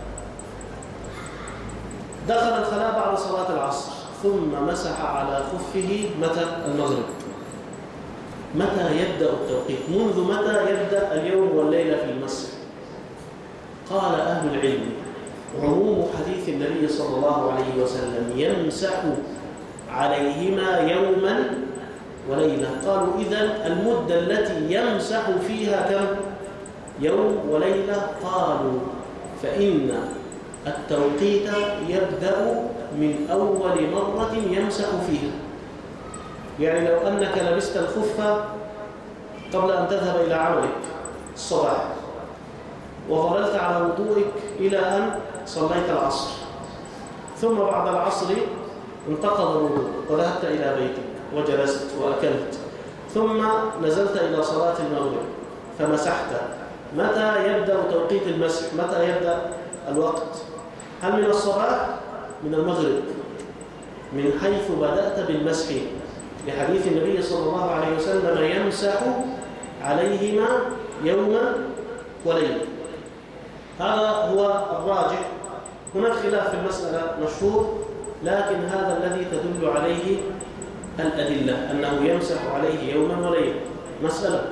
Speaker 1: دخل الخلاء بعد صلاة العصر ثم مسح على خفه متى؟ المغرب. متى يبدأ التوقيت؟ منذ متى يبدأ اليوم والليلة في المسح؟ قال أهل العلم: عموم حديث النبي صلى الله عليه وسلم يمسح عليهما يوما وليلة. قالوا إذن المدة التي يمسح فيها كم؟ يوم وليلة. قالوا فإن التوقيت يبدأ من أول مرة يمسح فيها. يعني لو أنك لبست الخف قبل أن تذهب إلى عملك الصباح وظللت على وضوئك إلى أن صليت العصر، ثم بعد العصر انتقض الوضوء وذهبت إلى بيتك وجلست وأكلت، ثم نزلت إلى صلاة المغرب فمسحت، متى يبدأ توقيت المسح؟ متى يبدأ الوقت؟ هل من الصباح؟ من المغرب، من حيث بدأت بالمسح، لحديث النبي صلى الله عليه وسلم يمسح عليهما يوما وليلة. هذا هو الراجح. هناك خلاف في المسألة مشهور، لكن هذا الذي تدل عليه الأدلة أنه يمسح عليه يوما وليلة. مسألة: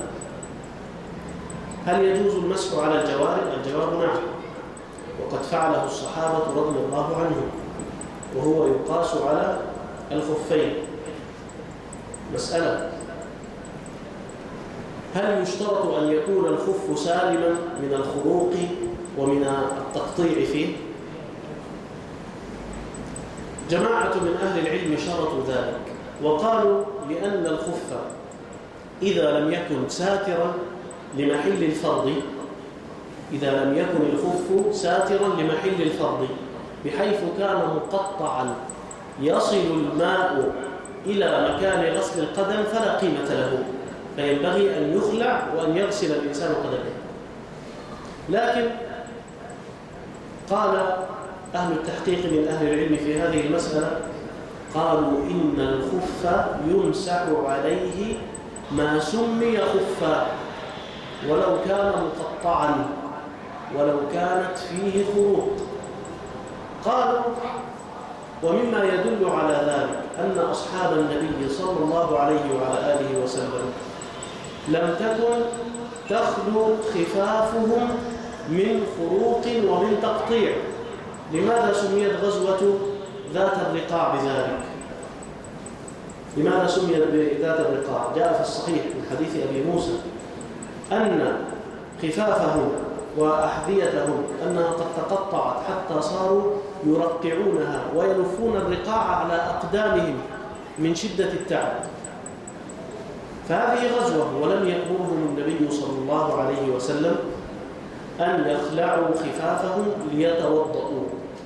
Speaker 1: هل يجوز المسح على الجوارب؟ الجواب نعم، وقد فعله الصحابة رضي الله عنهم، وهو يقاس على الخفين. مسألة: هل يشترط أن يكون الخف سالما من الخروق ومن التقطيع فيه؟ جماعة من أهل العلم شرطوا ذلك، وقالوا لأن الخف إذا لم يكن ساترا لمحل الفرض، إذا لم يكن الخف ساترا لمحل الفرض بحيث كان مقطعا يصل الماء إلى مكان غسل القدم فلا قيمة له، فينبغي أن يخلع وأن يغسل الإنسان قدمه. لكن قال أهل التحقيق من أهل العلم في هذه المسألة، قالوا إن الخف يمسح عليه ما سمي خفا ولو كان مقطعا ولو كانت فيه خروق. قالوا ومما يدل على ذلك أن أصحاب النبي صلى الله عليه وعلى آله وسلم لم تكن تخلو خفافهم من خروق ومن تقطيع. لماذا سميت غزوة ذات الرقاع بذلك؟ لماذا سميت بذات الرقاع؟ جاء في الصحيح من حديث أبي موسى أن خفافهم وأحذيتهم أنها قد تقطعت حتى صاروا يرقعونها ويلفون الرقاع على أقدامهم من شدة التعب. فهذه غزوة، ولم يأمرهم النبي صلى الله عليه وسلم أن يخلعوا خفافهم ليتوضؤوا.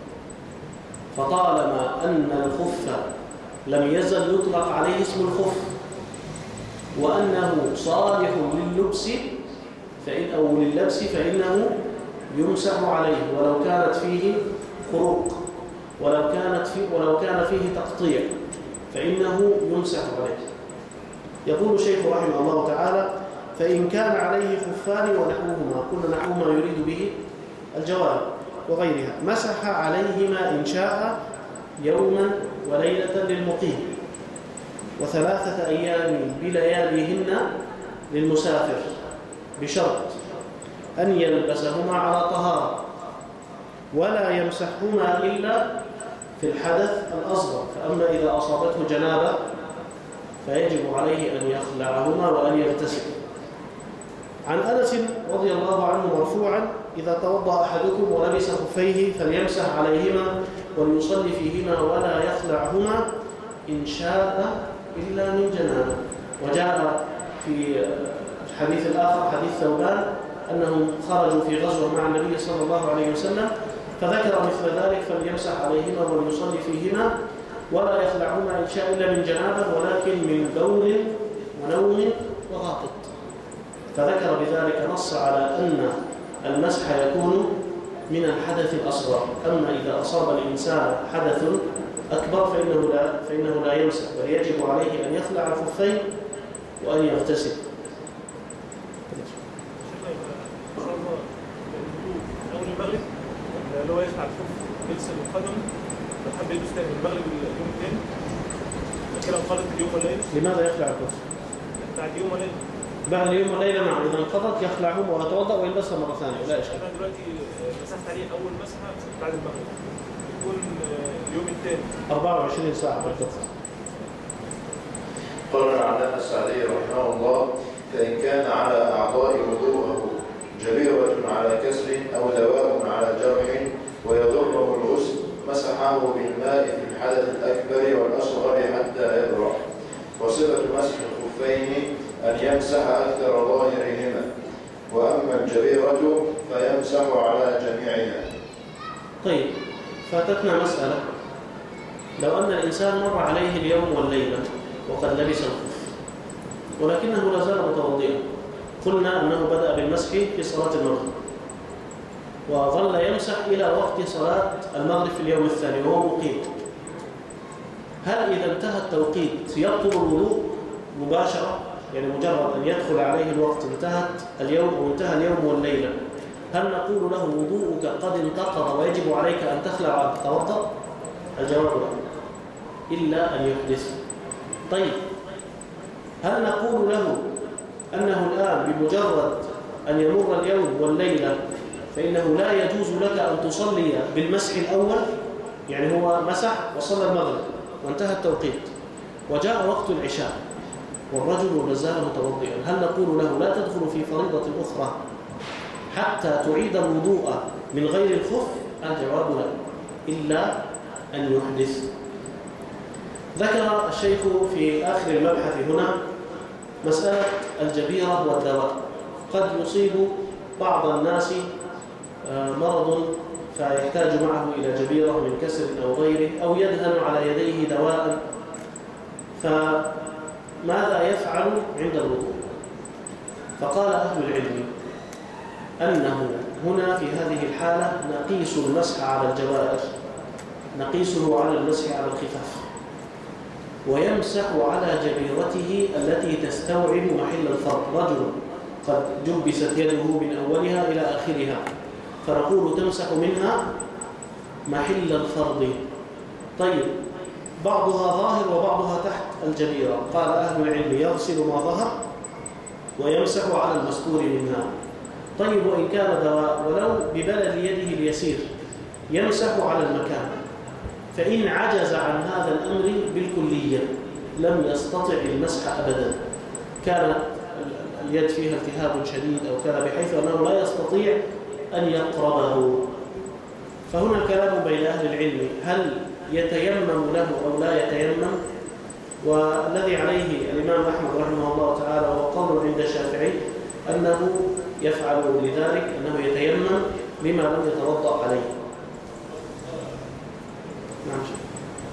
Speaker 1: فطالما أن الخف لم يزل يطلق عليه اسم الخف وأنه صالح لللبس فإن أو لللبس فإنه يمسح عليه ولو كانت فيه خروق ولو كانت فيه ولو كان فيه تقطيع فإنه يمسح عليه. يقول الشيخ رحمه الله تعالى: فإن كان عليه خفان ونحوهما، كل نحوهما يريد به الجوارب وغيرها، مسح عليهما إن شاء يوما وليلة للمقيم، وثلاثة أيام بلياليهن للمسافر، بشرط أن يلبسهما على طهارة ولا يمسحهما إلا في الحدث الأصغر، فأما إذا أصابته جنابة فيجب عليه أن يخلعهما وأن يغتسل. عن أنس رضي الله عنه مرفوعا: إذا توضأ أحدكم ولبس خفيه فليمسح عليهما وليصلي فيهما ولا يخلعهما إن شاء إلا من جنابه. وجاء في الحديث الآخر حديث ثوبان أنهم خرجوا في غزوة مع النبي صلى الله عليه وسلم فذكر مثل ذلك: فليمسح عليهما وليصلي فيهما ولا يخلعهما إن شاء إلا من جنابه ولكن من بول ونوم وغائط. فذكر بذلك نص على أن المسح يكون من الحدث الأصغر. أما إذا أصاب الإنسان حدث أكبر فإنه لا, فإنه لا يمسح، بل يجب عليه أن يخلع الخفين وأن يغتسل.
Speaker 5: أول المغرب اللي هو يخلع الخف يغسل القدم لو حب يلبس تاني المغرب اليوم الثاني كده انقضت اليوم والليلة.
Speaker 1: لماذا يخلع الخف؟
Speaker 5: بعد يوم وليلة.
Speaker 1: بعد اليوم والليلة نعم، إذا انقضت يخلعهم ويتوضأ ويلبسها مرة ثانية لا إشكال.
Speaker 5: أنا دلوقتي مسحت عليه أول مسحة بعد المغرب يكون اليوم الثاني
Speaker 1: أربعة وعشرين ساعة بالضبط.
Speaker 2: قال العلامة السعدي رحمه الله: فإن كان على أعضاء وضوءه جبيرة على كسر أو دواء على جرح ويضره الغسل مسحه بالماء في الحدث الأكبر والأصغر حتى يبرح. وصفة مسح الخفين أن يمسح أكثر ظاهرهما، وأما الجبيرة فيمسح على جميعها.
Speaker 1: طيب، فاتتنا مسألة: لو أن الإنسان مر عليه اليوم والليلة وقد لبس الخف ولكنه لا زال متوضئا، قلنا أنه بدأ بالمسح في صلاة المغرب وظل يمسح إلى وقت صلاة المغرب في اليوم الثاني وهو مقيم، هل إذا انتهى التوقيت يبطل الوضوء مباشرة؟ يعني مجرد أن يدخل عليه الوقت انتهت اليوم أو انتهى اليوم والليلة، هل نقول له وضوءك قد انتقض ويجب عليك أن تخلع وأن تتوضأ؟ الجواب لا، إلا أن يحدث. طيب، هل نقول له أنه الآن بمجرد أن يمر اليوم والليلة فإنه لا يجوز لك أن تصلي بالمسح الأول؟ يعني هو مسح وصلى المغرب وانتهى التوقيت وجاء وقت العشاء والرجل لا زال متوضئا، هل نقول له لا تدخل في فريضة أخرى حتى تعيد الوضوء من غير الخف؟ الجواب لا، إلا أن يحدث. ذكر الشيخ في آخر المبحث هنا مسألة الجبيرة والدواء. قد يصيب بعض الناس مرض فيحتاج معه إلى جبيرة من كسر أو غيره، أو يدهن على يديه دواء، فماذا يفعل عند الوضوء؟ فقال أهل العلم أنه هنا في هذه الحالة نقيس المسح على الجوارح، نقيسه على المسح على الخفاف، ويمسح على جبيرته التي تستوعب محل الفرض. رجل قد جبست يده من أولها إلى آخرها، فنقول تمسح منها محل الفرض. طيب، بعضها ظاهر وبعضها تحت الجبيرة، قال أهل العلم يغسل ما ظهر ويمسح على المستور منها. طيب، وإن كان دواء ولو ببلل يده اليسير يمسح على المكان، فإن عجز عن هذا الأمر بالكلية لم يستطع المسح أبدا، كانت اليد فيها التهاب شديد أو كان بحيث أنه لا يستطيع أن يقربه، فهنا الكلام بين أهل العلم هل يتيمم له أو لا يتيمم. والذي عليه الإمام أحمد رحمه الله تعالى وهو قول عند الشافعي أنه يفعل لذلك، أنه يتيمم لما لم يتوضأ عليه. نعم شيخ.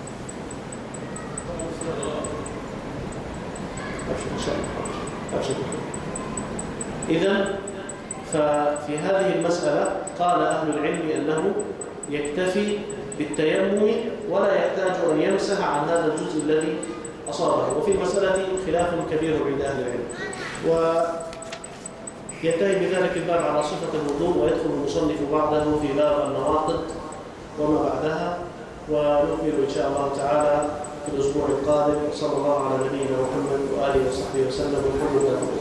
Speaker 1: أبشر إن شاء الله. أبشر. إذن ففي هذه المسألة قال أهل العلم أنه يكتفي بالتيمم ولا يحتاج أن يمسح عن هذا الجزء الذي أصابه. وفي المسألة خلاف كبير عند أهل العلم، وينتهي بذلك الباب على صفة الوضوء، ويدخل المصنف بعده في باب النواقض وما بعدها، ونكمل إن شاء الله تعالى في الأسبوع القادم. صلى الله على نبينا محمد وآله وصحبه وسلم والحمد لله.